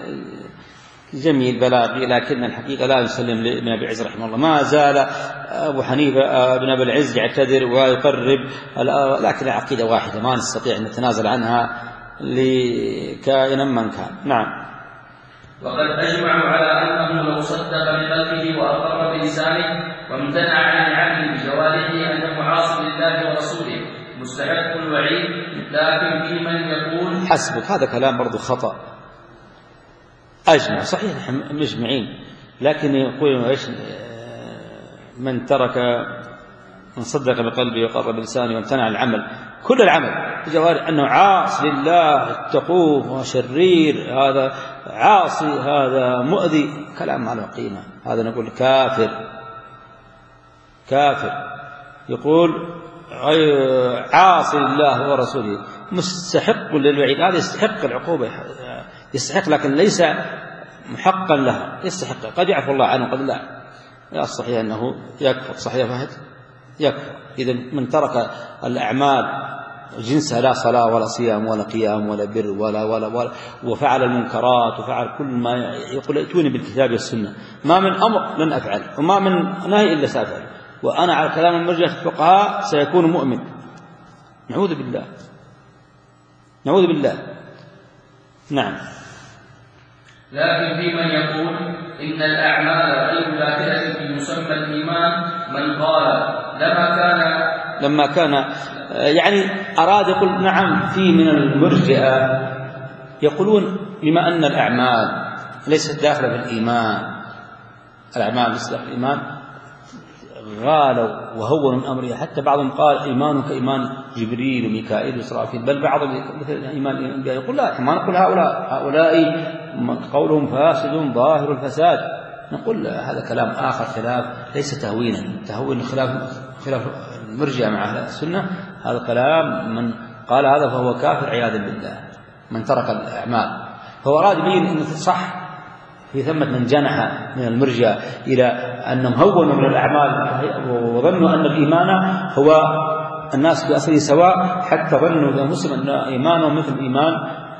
جميل بلاغي، لكن الحقيقة لا يسلم لابن أبي العز رحمه الله. ما زال أبو حنيفة ابن أبي العز يعتذر ويقرب، لكن العقيدة واحدة ما نستطيع أن نتنازل عنها لكائنا من كان. نعم. وقد أجمعوا على أنه لو صدق بقلبه وأقر بلسانه وامتنع عن العمل بجوارحه أنه عاصي لله ورسوله مستحق الوعيد، لكن في من يقول حسبك، هذا كلام برضو خطأ. أجمع صحيح مجمعين، لكن يقول إيش من ترك من صدق بقلبه وقر بلسانه وامتنع عن العمل، كل العمل بجوارح أنه عاص لله اتقوه وشرير، هذا عاصي هذا مؤذي، كلام ما له قيمة. هذا نقول كافر كافر. يقول عاصي لله ورسوله مستحق للوعيد، هذا يستحق العقوبة يستحق، لكن ليس محقا لها، يستحق، قد يعفو الله عنه قد لا. يا الصحيح أنه يكفر. صحيح فهد يكفر. إذا من ترك الأعمال جنسها لا صلاة ولا صيام ولا قيام ولا بر ولا ولا, ولا وفعل المنكرات وفعل كل ما يقول ائتوني بالكتاب والسنة، ما من أمر لن أفعل وما من نهي إلا سأفعل، وأنا على كلام المرجئة الفقهاء سيكون مؤمن. نعوذ بالله نعوذ بالله. نعم. لكن في من يقول إن الأعمال غير داخلة في مسمى الإيمان من قال لما كان لما كان يعني أراد يقول نعم. في من المرجئة يقولون بما أن الأعمال ليست داخلة في الإيمان، الأعمال ليست داخل الإيمان، غالوا وهونوا من أمره، حتى بعضهم قال إيمان كإيمان جبريل وميكائيل وإسرافيل، بل بعضهم مثل إيمان الأنبياء. يقول لا، ما نقول هؤلاء هؤلاء قولهم فاسد ظاهر الفساد. نقول هذا كلام آخر خلاف، ليس تهوينا، تهوين خلاف خلاف المرجئة مع أهل السنة. هذا كلام من قال هذا فهو كافر عياذا بالله، من ترك الأعمال. فهو أراد يبين أنه صح في ثمة من جنح من المرجئة إلى أنهم هونوا من الأعمال وظنوا أن الإيمان هو الناس بأصله سواء، حتى ظنوا إذا مسلم أن إيمانهم مثل إيمان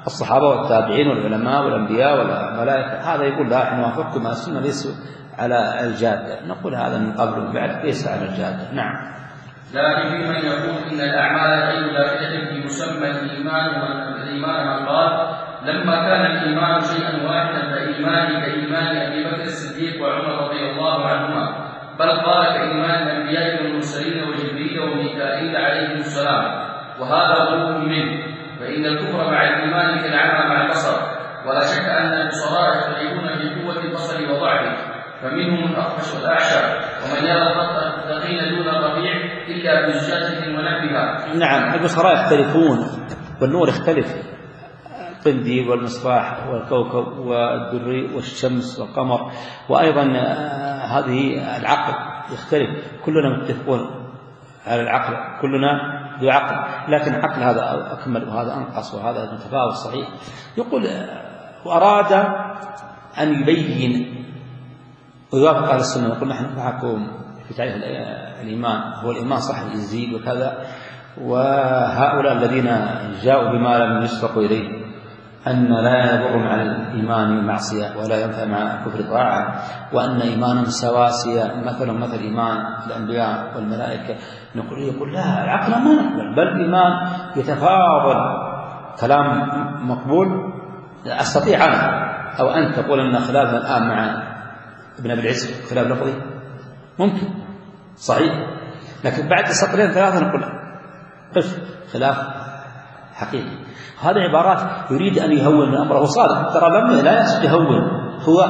الصحابة والتابعين والعلماء والأنبياء والملائكة، هذا يقول لا احنا وافقكم على السنة ليسوا على الجادة، نقول هذا من قبل وبعد ليس على الجادة. نعم. لكن في من يقول إن الأعمال غير داخلة في مسمى الإيمان والإيمان من قال لما كان الإيمان شيئا واحدا فإيماني كإيمان أبي بكر الصديق وعمر رضي الله عنهما، بل قال كإيمان الأنبياء والمرسلين وجبريل وميكائيل عليهم السلام، وهذا غلو منه، فإن الكفر مع الإيمان كالعمى مع البصر، ولا شك أن البصراء يختلفون في قوة البصر وضعفه، فمنهم الأخفش والأعشى، ومن يرى الخط المتقين دون الربيع إلا بزجاجة ونحوها. نعم، البصراء يختلفون والنور يختلف، القنديل والمصباح والكوكب والدري والشمس والقمر، وأيضا هذه العقل يختلف، كلنا متفقون على العقل، كلنا ذو عقل، لكن العقل هذا أكمل وهذا أنقص وهذا متفاوت صحيح. يقول وأراد أن يبين ويوافق على السنة، يقول نحن معكم في تعريف الإيمان، هو الإيمان صح يزيد وكذا، وهؤلاء الذين جاءوا بما لم يسبقوا إليه أن لا يضر مع الإيمان معصية ولا ينفع مع كفر طاعة، وأن إيمانهم سواسية مثلا مثل إيمان الأنبياء والملائكة، نقول يقول لا، العقل ما نقبل، بل الإيمان يتفاضل. كلام مقبول. أستطيع أنا أو أن تقول أن خلافنا الآن مع ابن أبي العز خلاف لفظي ممكن صحيح، لكن بعد سطرين ثلاثة نقول قف خلاف حقيقي. هذه عبارات يريد أن يهون من أمره صادق، ترى لم لا يقصد يهون، هو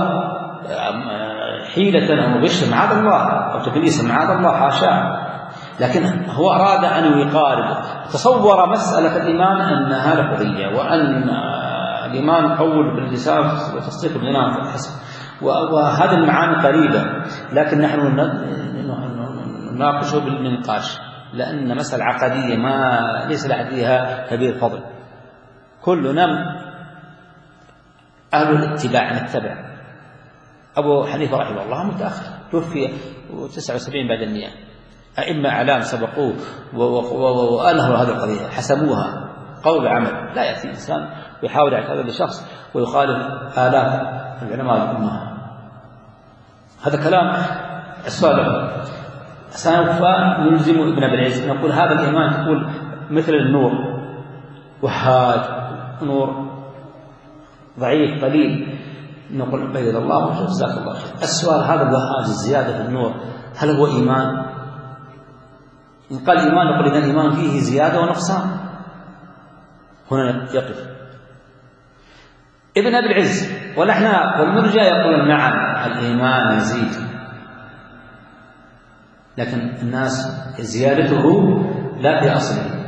حيلة أو غش معاذ الله أو تكليس معاذ الله حاشاه، لكن هو أراد أن يقارب. تصور مسألة الإيمان أنها لفظية، وأن الإيمان قول باللسان وتصديق بالجنان فحسب، وهذه المعاني قريبة، لكن نحن نناقشه بالنقاش، لأن مسألة عقدية ما ليس لها كبير فضل، كلنا أهل الاتباع نتبع. أبو حنيفة رحمه الله متأخر، توفي تسعة وسبعين بعد المئة، أئمة أعلام سبقوه وأنهوا هذه القضية حسموها قول عمل. لا يأتي إنسان ويحاول يعتذر لشخص ويخالف آلاف العلماء الأمة، هذا كلام السؤال. سوف نلزم ابن أبي العز نقول هذا الإيمان تقول مثل النور وحاج نور ضعيف قليل، نقول بيض الله وجه جزاك الله خير. السؤال هذا الوهاج الزيادة في النور هل هو إيمان؟ إن قال إيمان نقول إذن الإيمان فيه زيادة ونقصان، هنا يقف ابن أبي العز والأحناف والمرجئة يقولون نعم الإيمان يزيد، لكن الناس زيادته لا في أصله،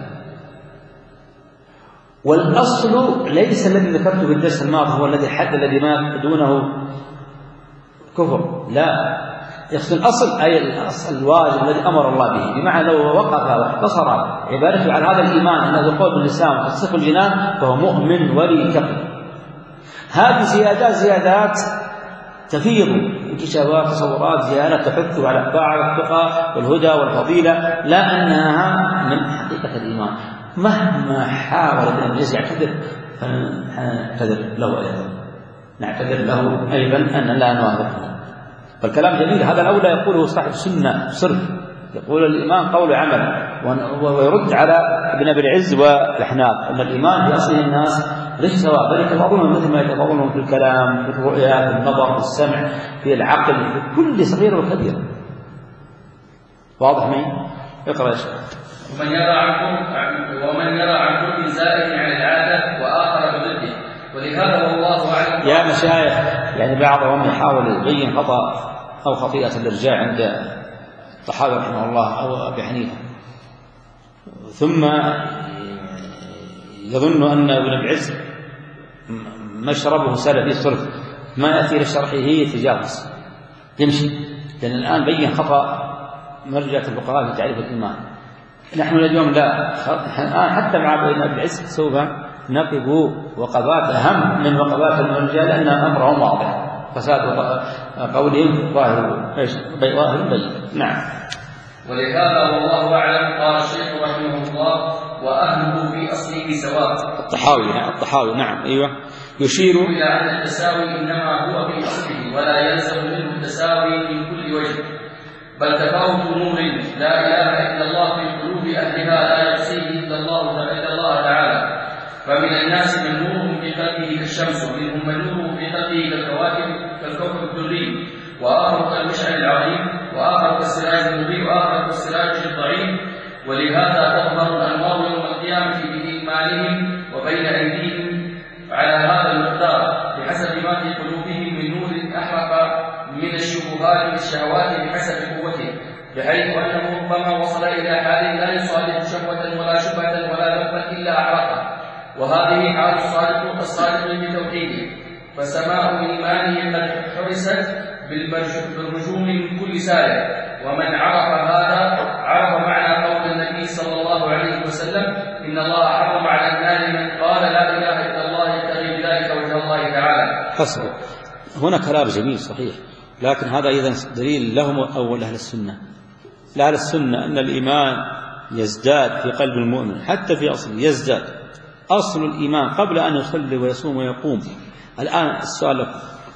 والأصل ليس الذي ذكرته في الدرس الماضي هو الذي حد الذي ما دونه كفر، لا، يقصد الأصل أي الأصل الواجب الذي أمر الله به، بمعنى لو وقف واقتصر عبارته على هذا الإيمان أنه قول باللسان وتصديق الجنان فهو مؤمن ولي تقي. هذه زيادات زيادات تفيض انكشافات تصورات زيادات تحث على الطاعة والتقى والهدى والفضيلة، لا أنها من حقيقة الإيمان. مهما حاول ابن أبي العز يعتذر فنعتذر له أيضا، نعتذر له أيضا أن لا نوافقه. فالكلام جميل، هذا الأولى يقوله صاحب السنة صرف، يقول الإيمان قول عمل، ويرد على ابن أبي العز والأحناف أن الإيمان في أصله الناس ليس سواء، بل يتفاضلون مثل ما يتفاضلون في الكلام، في الرؤيا، في النظر، في السمع، في العقل، في كل صغير وكبير. واضح معي؟ اقرأ يا شيخ. ومن يرى عن ومن يرى عن كل زائد عن العادة وآخر بضده، ولهذا والله أعلم. يا مشايخ يعني بعضهم يحاول يبين خطأ أو خطيئة الإرجاع عند الطحاوي رحمه الله أو أبي حنيفة، ثم يظن أن ابن أبي العز مشربه سلفي صرف، ما يأتي لشرحه يتجاوز يمشي، لأن الآن بين خطأ مرجعة الفقهاء في تعريف الإيمان. نحن اليوم لا، حتى مع ابن أبي العز سوف نقف وقفات أهم من وقفات المرجع، لأن أمرهم واضح، فساد قولهم ظاهر ظاهر بين. نعم. ولهذا والله أعلم قال الشيخ رحمه الله وأهله في أصله سواء. الطحاوي الطحاوي نعم أيوة يشير إلى أن التساوي إنما هو في أصله ولا يلزم منه التساوي من كل وجه، بل تفاوت نور لا إله إلا الله في قلوب أهلها لا يحصيه إلا الله إلا الله تعالى. فمن الناس من نوره في قلبه كالشمس، ومنهم من نوره في قلبه كالكواكب كالكوكب الدري، وآخر كالمشعل العظيم، وآخر كالسراج المضيء، وآخر كالسراج الضعيف. ولهذا تظهر الأنوار يوم القيامة بإيمانهم وبين أيديهم على هذا المقدار بحسب ما في قلوبهم من نور أحرق من الشبهات والشهوات بحسب قوته، بحيث أنه ربما وصل إلى حال لا يصادف شهوة ولا شبهة ولا ذنبا إلا أحرقه. وهذه حال الصادق الصادق بتوحيده، فسماء إيمانه قد حرست بالرجوم من كل سالك. ومن عرف هذا عرف معنى قول النبي صلى الله عليه وسلم: إن الله حرم على النار من قال لا إله إلا الله يبتغي بذلك وجه الله تعالى. حسب. هنا كلام جميل صحيح، لكن هذا أيضا دليل لهم أو لأهل السنة. لأهل السنة أن الإيمان يزداد في قلب المؤمن حتى في أصله يزداد. أصل الإيمان قبل أن يصلي ويصوم ويقوم. الآن السؤال لك،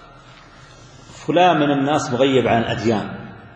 فلان من الناس مغيب عن الأديان،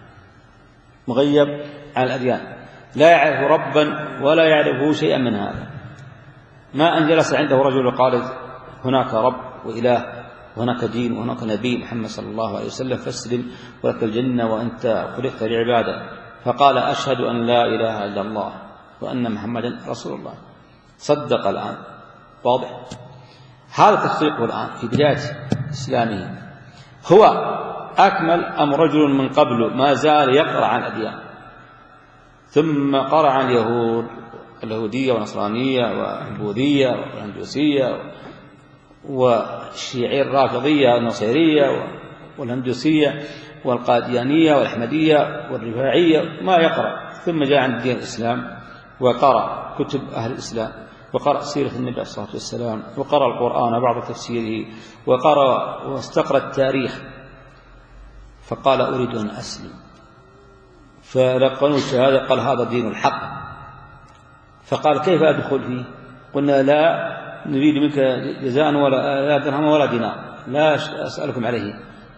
مغيب عن الأديان، لا يعرف ربا ولا يعرفه شيئا من هذا، ما أن جلس عنده رجل وقال هناك رب وإله وهناك دين وهناك نبي محمد صلى الله عليه وسلم فاسلم ولك الجنة وأنت خلقت لعبادة، فقال أشهد أن لا إله إلا الله وأن محمدا رسول الله، صدق الآن. واضح؟ هذا تصديقه الآن في بداية إسلامه. هو أكمل أم رجل من قبله ما زال يقرأ عن الأديان، ثم قرأ عن اليهود اليهودية والنصرانية والبوذية والهندوسية والشيعية الرافضية والنصيرية والهندوسية والقاديانية والأحمدية والرفاعية، ما يقرأ. ثم جاء عند دين الإسلام وقرأ كتب أهل الإسلام، وقرأ سيرة النبي عليه الصلاة والسلام، وقرأ القرآن بعض تفسيره، وقرأ واستقرأ التاريخ، فقال أريد أن أسلم. فلقنوا الشهادة، قال هذا دين الحق. فقال كيف أدخل فيه؟ قلنا لا نريد منك جزاء ولا درهم ولا دينار، لا أسألكم عليه،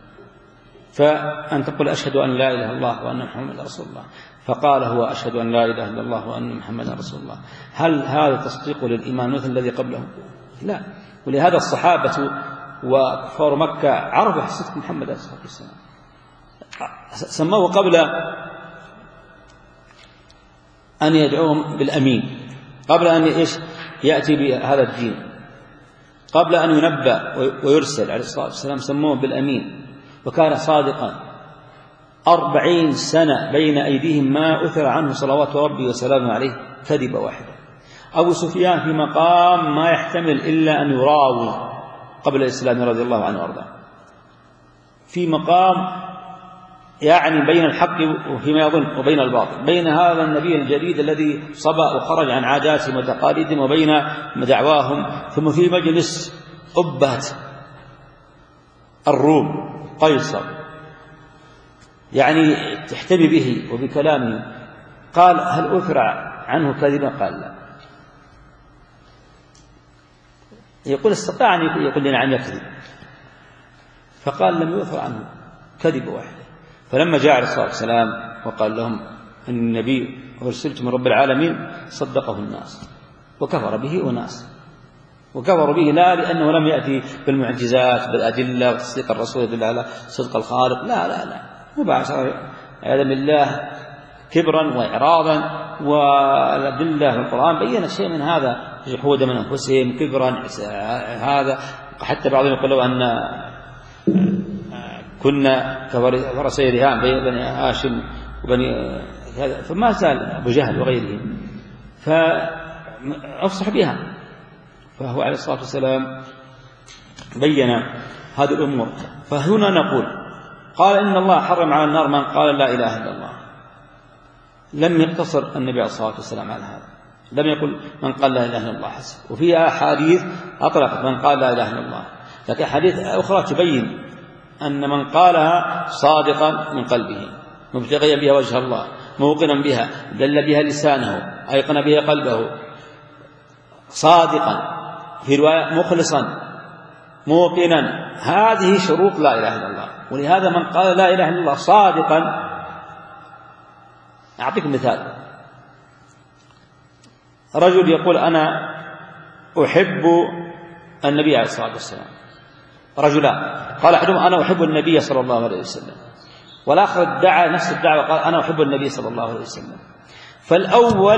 فأن تقول أشهد أن لا إله إلا الله وأن محمد رسول الله. فقال هو أشهد أن لا إله إلا الله وأن محمد رسول الله. هل هذا تصديق للإيمان مثل الذي قبله؟ لا. ولهذا الصحابة وكفار مكة عرفوا حصة محمد عليه الصلاة والسلام، سموه قبل أن يدعوهم بالأمين، قبل أن إيش يأتي بهذا الدين، قبل أن ينبأ ويرسل عليه الصلاة والسلام سموه بالأمين، وكان صادقا. أربعين سنة بين أيديهم ما أثر عنه صلوات ربي وسلامه عليه كذبة واحدة. أبو سفيان في مقام ما يحتمل إلا أن يراوي قبل الإسلام رضي الله عنه وارضاه، في مقام يعني بين الحق وفيما يظن وبين الباطل، بين هذا النبي الجديد الذي صبأ وخرج عن عاداتهم وتقاليدهم وبين دعواهم، ثم في مجلس أبهة الروم قيصر يعني تحتمي به وبكلامه، قال هل أثر عنه كذبا؟ قال لا. يقول استطاع أن يقول لنا عن يكذب، فقال لم يؤثر عنه كذب واحد. فلما جاء عليه الصلاة والسلام وقال لهم أن النبي أرسلت من رب العالمين صدقه الناس، وكفر به أناس، وكفروا به لا لأنه لم يأتي بالمعجزات بالأدلة وتصديق الرسول يدل على صدق الخالق، لا لا لا، مباشرة عياذا بالله كبرا وإعراضا. والأدلة في القرآن بيّنت شيء من هذا، جحودا من أنفسهم، كبرا هذا. حتى بعضهم يقولوا أن كنا كفرسي رهان بني هاشم وبني هذا، فما زال أبو جهل وغيره فأفصح بها. فهو عليه الصلاة والسلام بيّن هذه الأمور. فهنا نقول قال إن الله حرم على النار من قال لا إله إلا الله، لم يقتصر النبي عليه الصلاة والسلام على هذا، لم يقل من قال لا إله إلا الله حسب، وفيها أحاديث أطلقت من قال لا إله إلا الله، لكن أحاديث أخرى تبين أن من قالها صادقا من قلبه مبتغيا بها وجه الله موقنا بها دل بها لسانه أيقن بها قلبه صادقا، في رواية مخلصا موقنا. هذه شروط لا إله إلا الله. ولهذا من قال لا إله إلا الله صادقا، أعطيك مثال. رجل يقول أنا أحب النبي عليه الصلاة والسلام، رجلان، قال أحدهم أنا أحب النبي صلى الله عليه وسلم، والآخر ادعى نفس الدعوة قال أنا أحب النبي صلى الله عليه وسلم. فالأول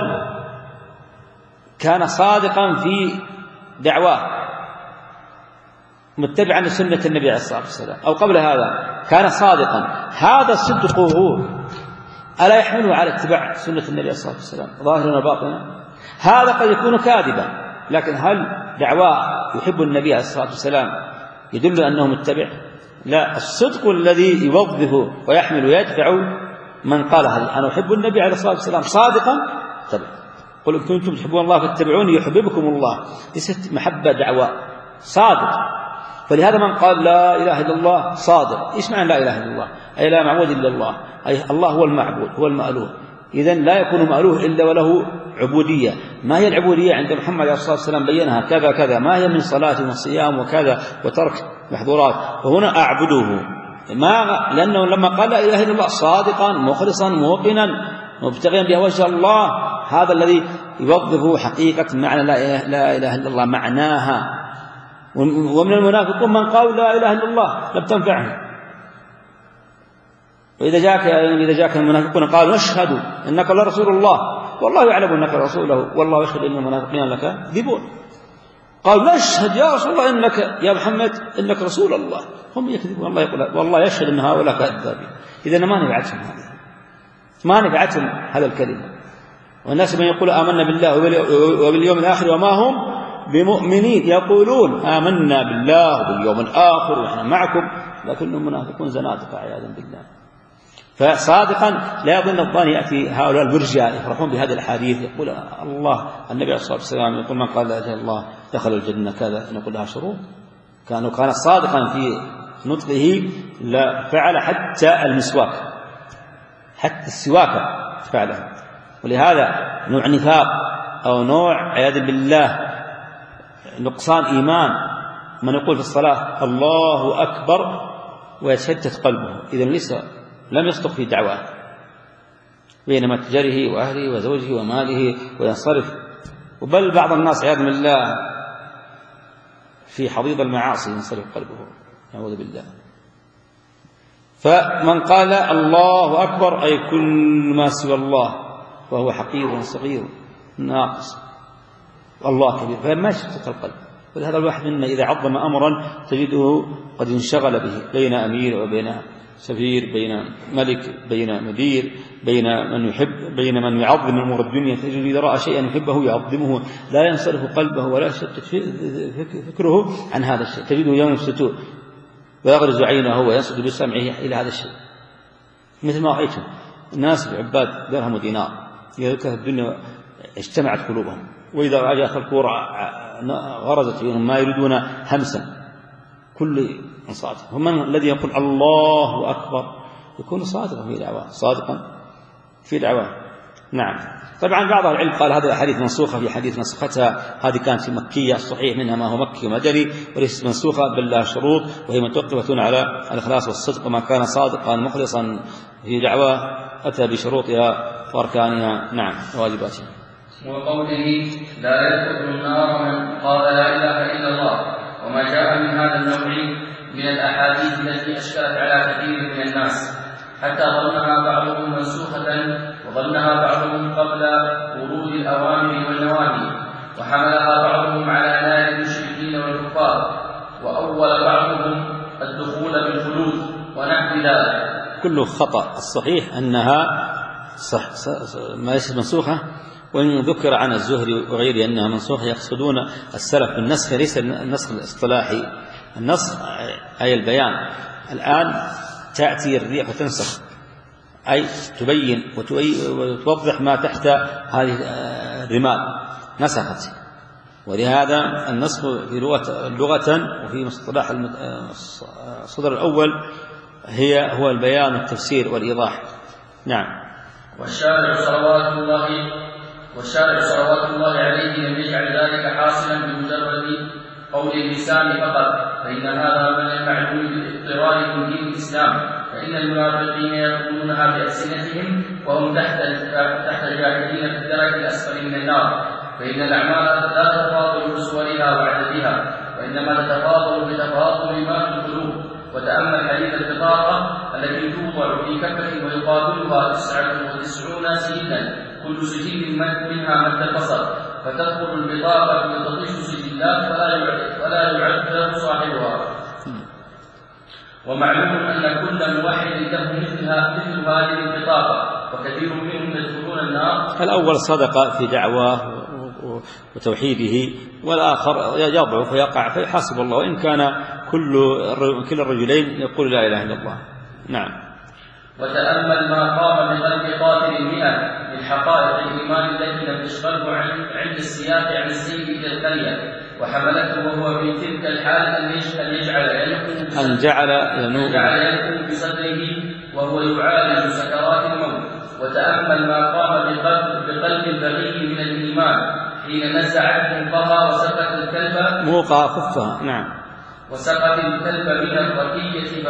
كان صادقا في دعواه متبعا لسنة النبي عليه الصلاة والسلام، أو قبل هذا كان صادقا، هذا صدقه ألا يحمله على اتباع سنة النبي عليه الصلاة والسلام ظاهرا وباطنا؟ هذا قد يكون كاذبا، لكن هل دعواه يحب النبي عليه الصلاة والسلام يدل أنه متبع؟ لا، الصدق الذي يوظف ويحمل ويدفع من قال هل أنا أحب النبي عليه الصلاة والسلام صادقا تبع. قل إن كنتم تحبون الله فاتبعوني يحببكم الله، ليست محبة دعوة، صادق. فلهذا من قال لا إله إلا الله صادق. إيش معنى لا إله إلا الله؟ أي لا معبود إلا الله، أي الله هو المعبود هو المألوه. إذن لا يكون مألوه إلا وله عبودية. ما هي العبودية عند محمد عليه الصلاة والسلام؟ بينها كذا كذا، ما هي من صلاة وصيام وكذا وترك محظورات. وهنا أعبده، ما لأنه لما قال لا إله إلا الله صادقا مخلصا موقنا مبتغيا بها وجه الله، هذا الذي يوظف حقيقة معنى لا إله, لا إله إلا الله معناها. ومن المنافقون من قال لا إله إلا الله لم تنفعه. وإذا جاءك إذا جاءك المنافقون قالوا نشهد إنك لرسول الله والله يعلم إنك رسوله والله يشهد إن المنافقين لك كاذبون. قالوا نشهد يا رسول الله إنك يا محمد إنك رسول الله، هم يكذبون، الله يقول والله يشهد إن هؤلاء كاذبين. إذا ما نفعتهم هذه، ما نفعتهم هذا الكلمة. والناس من يقول آمنا بالله وباليوم الآخر وما هم بمؤمنين، يقولون آمنا بالله وباليوم الآخر ونحن معكم، لكنهم منافقون زنادقة عياذا بالله. فصادقا لا يظن الظان يأتي هؤلاء المرجئة يفرحون بهذا الحديث، يقول الله النبي عليه الصلاة والسلام يقول من قال لا إله إلا الله دخل الجنة كذا، نقول لها شروط. كانوا كان صادقا في نطقه لا فعل حتى المسواك، حتى السواك فعله. ولهذا نوع نفاق أو نوع عياذا بالله نقصان إيمان من يقول في الصلاة الله أكبر ويتشتت قلبه، إذن ليس لم يصدق في دعواه، بينما تجاره وأهله وزوجه وماله وينصرف. وبل بعض الناس عياذا بالله في حضيض المعاصي ينصرف قلبه، نعوذ بالله. فمن قال الله أكبر أي كل ما سوى الله وهو حقير صغير ناقص، الله كبير، فما يشتت القلب. ولهذا الواحد منا إذا عظم أمرا تجده قد انشغل به، بين أمير وبين سفير، بين ملك، بين مدير، بين من يحب، بين من يعظم أمور الدنيا، تجد إذا رأى شيئا يحبه يعظمه، لا ينصرف قلبه ولا يشتت فكره عن هذا الشيء، تجده يوم الستور ويغرز عينه وينصت بسمعه إلى هذا الشيء. مثل ما رأيتم الناس بعباد درهم ودينار، إذا كانت الدنيا اجتمعت قلوبهم، وإذا رأى الكورة غرزت فيهم ما يريدون همسا كل صادق. ومن الذي يقول الله أكبر يكون صادقا في دعواه، صادقا في دعواه. نعم. طبعا بعض العلم قال هذه الأحاديث منسوخة في حديث نسختها، هذه كانت في مكية، الصحيح منها ما هو مكي ومدني، وليست منسوخة بل لها شروط، وهي متوقفة على الإخلاص والصدق، وما كان صادقا مخلصا في دعواه أتى بشروطها وأركانها نعم واجباتها. وقوله لا يدخل النار من قال لا إله إلا الله، وما جاء من هذا النوع من الأحاديث التي أشكلت على كثير من الناس حتى ظنها بعضهم منسوخة، وظنها بعضهم قبل ورود الأوامر والنواهي، وحملها بعضهم على نار المشركين والكفار، وأول بعضهم الدخول بالخلود ونحو ذلك. كله خطأ. الصحيح أنها صح ما ليست منسوخة، وإن ذكر عن الزهري وغيره أنها منسوخة يقصدون السلف بالنسخ، ليس النسخ الاصطلاحي. النسخ أي البيان. الآن تأتي الريح فتنسخ، أي تبين وتوضح ما تحت هذه الرمال، نسخت. ولهذا النسخ في لغة وفي مصطلح الصدر الأول هي هو البيان والتفسير والإيضاح. نعم. والشارع صلوات الله والشارع صلوات الله عليه لم يجعل ذلك حاصلا بمجرد قول اللسان فقط، فإن هذا من المعلوم بالاضطرار من دين الإسلام، فإن المنافقين يقولونها بألسنتهم وهم تحت تحت جاهدين في الدرك الأسفل من النار، فإن الأعمال لا تتفاضل بصورها وعددها، وإنما تتفاضل بتفاضل ما في القلوب. وتأمل حديث البطاقة التي توضع في كفة ويقابلها تسعة وتسعون سجلا كل سجل منها مد البصر، فتدخل البطاقة وتطيش سجلات فلا يعد صاحبها. ومعلوم أن كل موحد له مثلها مثل هذه البطاقة، وكثير منهم يدخلون النار. الأول صدق في دعواه وتوحيده، والآخر يضعف ويقع فيحاسب الله، وإن كان كل كل الرجلين يقول لا إله إلا الله. نعم. وتأمل ما قام بقلب قاتل المئة من حقائق الإيمان التي لم تشغله عند السياق عن السيد إلى القرية، وحملته وهو في تلك الحال أن يجعل أن جعل ينقم بصدره وهو يعالج سكرات الموت. وتأمل ما قام بقلب البغي من الإيمان حين نزعت منقها وسقط الكلب موقع خفها. نعم. وسقط الكلب من الرقية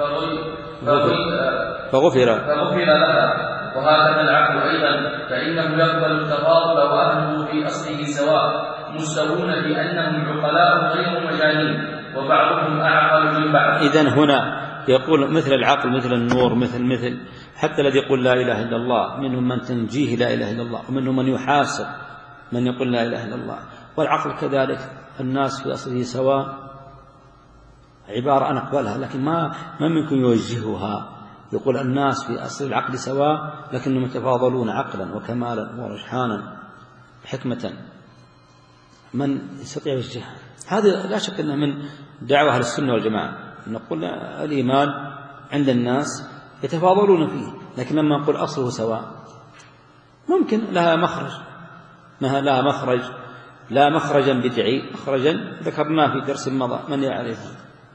فغفر فغفر لها. وهكذا العقل أيضا، فإنه يقبل التفاضل وأهله في أصله سواء، مستوون بأنهم عقلاء غير مجانين، وبعضهم أعقل من بعض. إذن هنا يقول مثل العقل مثل النور مثل مثل حتى الذي يقول لا إله إلا الله منهم من تنجيه لا إله إلا الله، ومنهم من يحاسب من يقول لا إله إلا الله. والعقل كذلك، الناس في أصله سواء عبارة أنا أقبلها، لكن ما ما منكم يوجهها. يقول الناس في أصل العقل سواء لكنهم يتفاضلون عقلا وكمالا ورجحانا حكمة، من يستطيع يوجهها. هذا لا شك أنه من دعوة أهل السنة والجماعة، نقول الإيمان عند الناس يتفاضلون فيه، لكن لما نقول أصله سواء ممكن لها مخرج، ما لها مخرج لا مخرجا بدعي، مخرجا ذكرناه في درس مضى. من يعرفه؟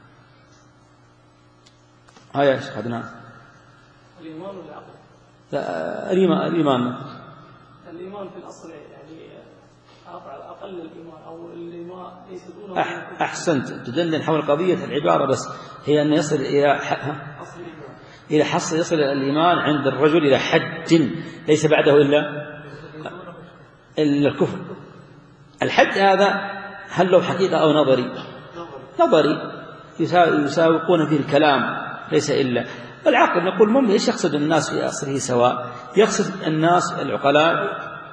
هيا يا شيخ عدنان. الإيمان والعقل. الإيمان الإيمان الإيمان في الأصل يعني أقل الإيمان أو الإيمان ليس دونه. أحسنت، تدندن حول قضية العبارة، بس هي أن يصل إلى أصل الإيمان، إلى حصل يصل الإيمان عند الرجل إلى حد ليس بعده إلا إلا الكفر. الحد هذا هل له حقيقة أو نظري؟ نظري يساوقون فيه الكلام ليس إلا. والعقل نقول مم إيش يقصد الناس في أصله سواء؟ يقصد الناس العقلاء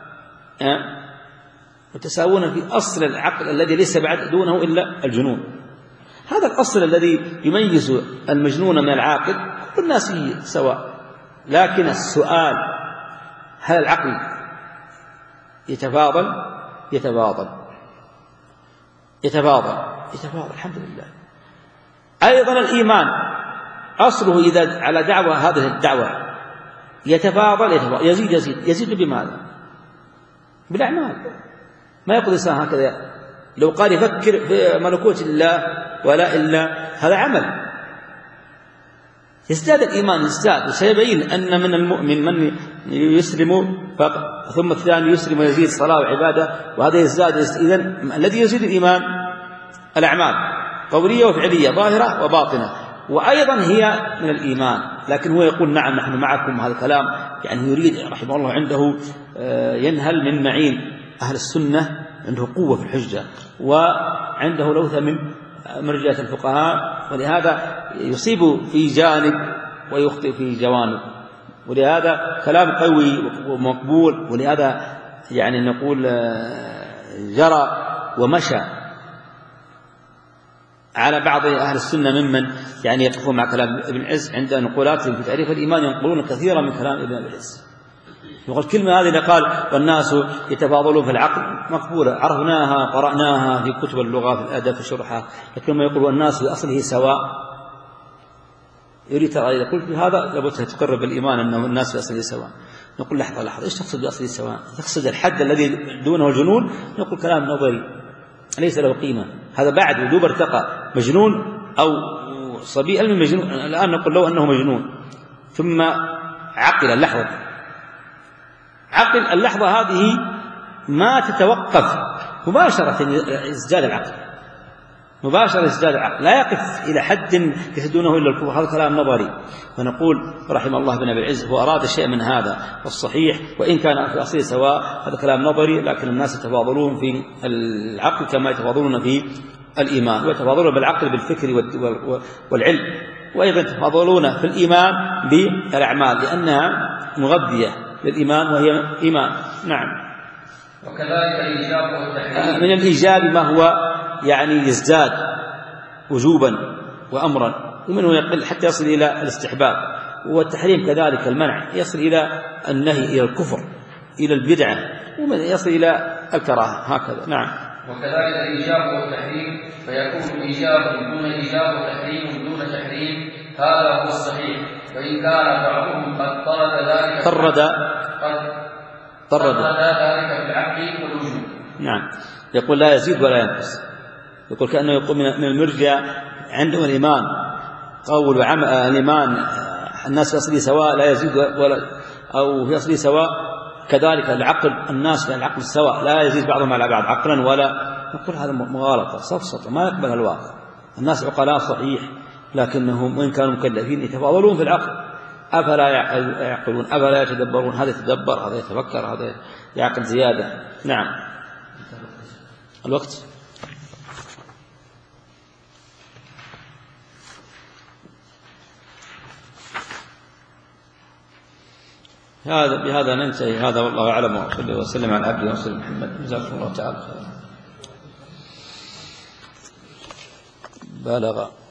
متساوون في أصل العقل الذي ليس بعد دونه إلا الجنون. هذا الأصل الذي يميز المجنون من العاقل، كل الناس فيه سواء. لكن السؤال هل العقل يتفاضل يتفاضل يتفاضل يتفاضل الحمد لله. أيضا الإيمان أصله إذا على دعوة هذه الدعوة يتفاضل يتفاضل يزيد يزيد يزيد بماذا؟ بالأعمال. ما يقول الإنسان هكذا لو قال يفكر في ملكوت الله ولا إلا هذا عمل. يزداد الإيمان يزداد، وسيبين أن من المؤمن من يسلم ثم الثاني يسلم ويزيد صلاة وعبادة، وهذا يزداد. إذن الذي يزيد الإيمان الأعمال قولية وفعلية ظاهرة وباطنة، وأيضا هي من الإيمان. لكن هو يقول نعم نحن معكم، هذا الكلام يعني يريد رحمه الله عنده ينهل من معين أهل السنة، عنده قوة في الحجة وعنده لوثة من مرجئة الفقهاء، ولهذا يصيب في جانب ويخطئ في جوانب، ولهذا كلام قوي ومقبول. ولهذا يعني نقول جرى ومشى على بعض أهل السنة ممن يعني يقفون مع كلام ابن عز عند نقولاتهم في تعريف الإيمان، ينقلون كثيرا من كلام ابن عز. يقول كلمة هذه اللي قال والناس يتفاضلون في العقل مقبولة، عرفناها قرأناها في كتب اللغة في الأدب في شرحها، لكن ما يقول والناس في أصله سواء يريد ترى إذا قلت هذا لابد تقرب الإيمان أنه الناس في أصله سواء. نقول لحظة لحظة إيش تقصد بأصله سواء؟ تقصد الحد الذي دونه الجنون؟ نقول كلام نظري ليس له قيمة، هذا بعد وجوب ارتقى مجنون أو صبي علم مجنون. الآن نقول له أنه مجنون ثم عقل اللحظة، عقل اللحظة هذه ما تتوقف مباشرة ازداد العقل، مباشرة ازداد العقل، لا يقف إلى حد يهدونه إلا الكفر. هذا كلام نظري. فنقول رحم الله بن أبي العز هو أراد شيء من هذا، والصحيح وإن كان في أصله سواء هذا كلام نظري، لكن الناس يتفاضلون في العقل كما يتفاضلون في الإيمان، ويتفاضلون بالعقل بالفكر والعلم، وأيضا يتفاضلون في الإيمان بالأعمال لأنها مغذية للإيمان وهي إيمان. نعم. وكذلك الإيجاب والتحريم. من الإيجاب ما هو يعني يزداد وجوبا وأمرا، ومنه يقل حتى يصل إلى الاستحباب، والتحريم كذلك المنع يصل إلى النهي، إلى الكفر، إلى البدعة، ويصل إلى الكراهة، هكذا. نعم. وكذلك الإيجاب والتحريم، فيكون إيجاب دون إيجاب وتحريم دون تحريم، هذا هو الصحيح. وإن كان بعضهم قد طرد ذلك طرد قد طرد ذلك بالعقل والوجود. نعم. يقول لا يزيد ولا ينقص، يقول كأنه يقول من المرجع عندهم الإيمان قول وعمل، الإيمان الناس في أصله سواء لا يزيد ولا، أو في أصله سواء كذلك العقل، الناس في العقل سواء لا يزيد بعضهم على بعض عقلا ولا. نقول هذا مغالطة سفسطة ما يقبل الواقع. الناس عقلاء صحيح، لكنهم وإن كانوا مكلفين يتفاضلون في العقل. أفلا يعقلون، أفلا يتدبرون، هذا يتدبر، هذا يتفكر، هذا يعقل زيادة. نعم. الوقت. هذا بهذا ننتهي. هذا والله أعلم، وصلى وسلم على عبده ورسوله محمد. جزاكم الله تعالى خيرا. بلغ.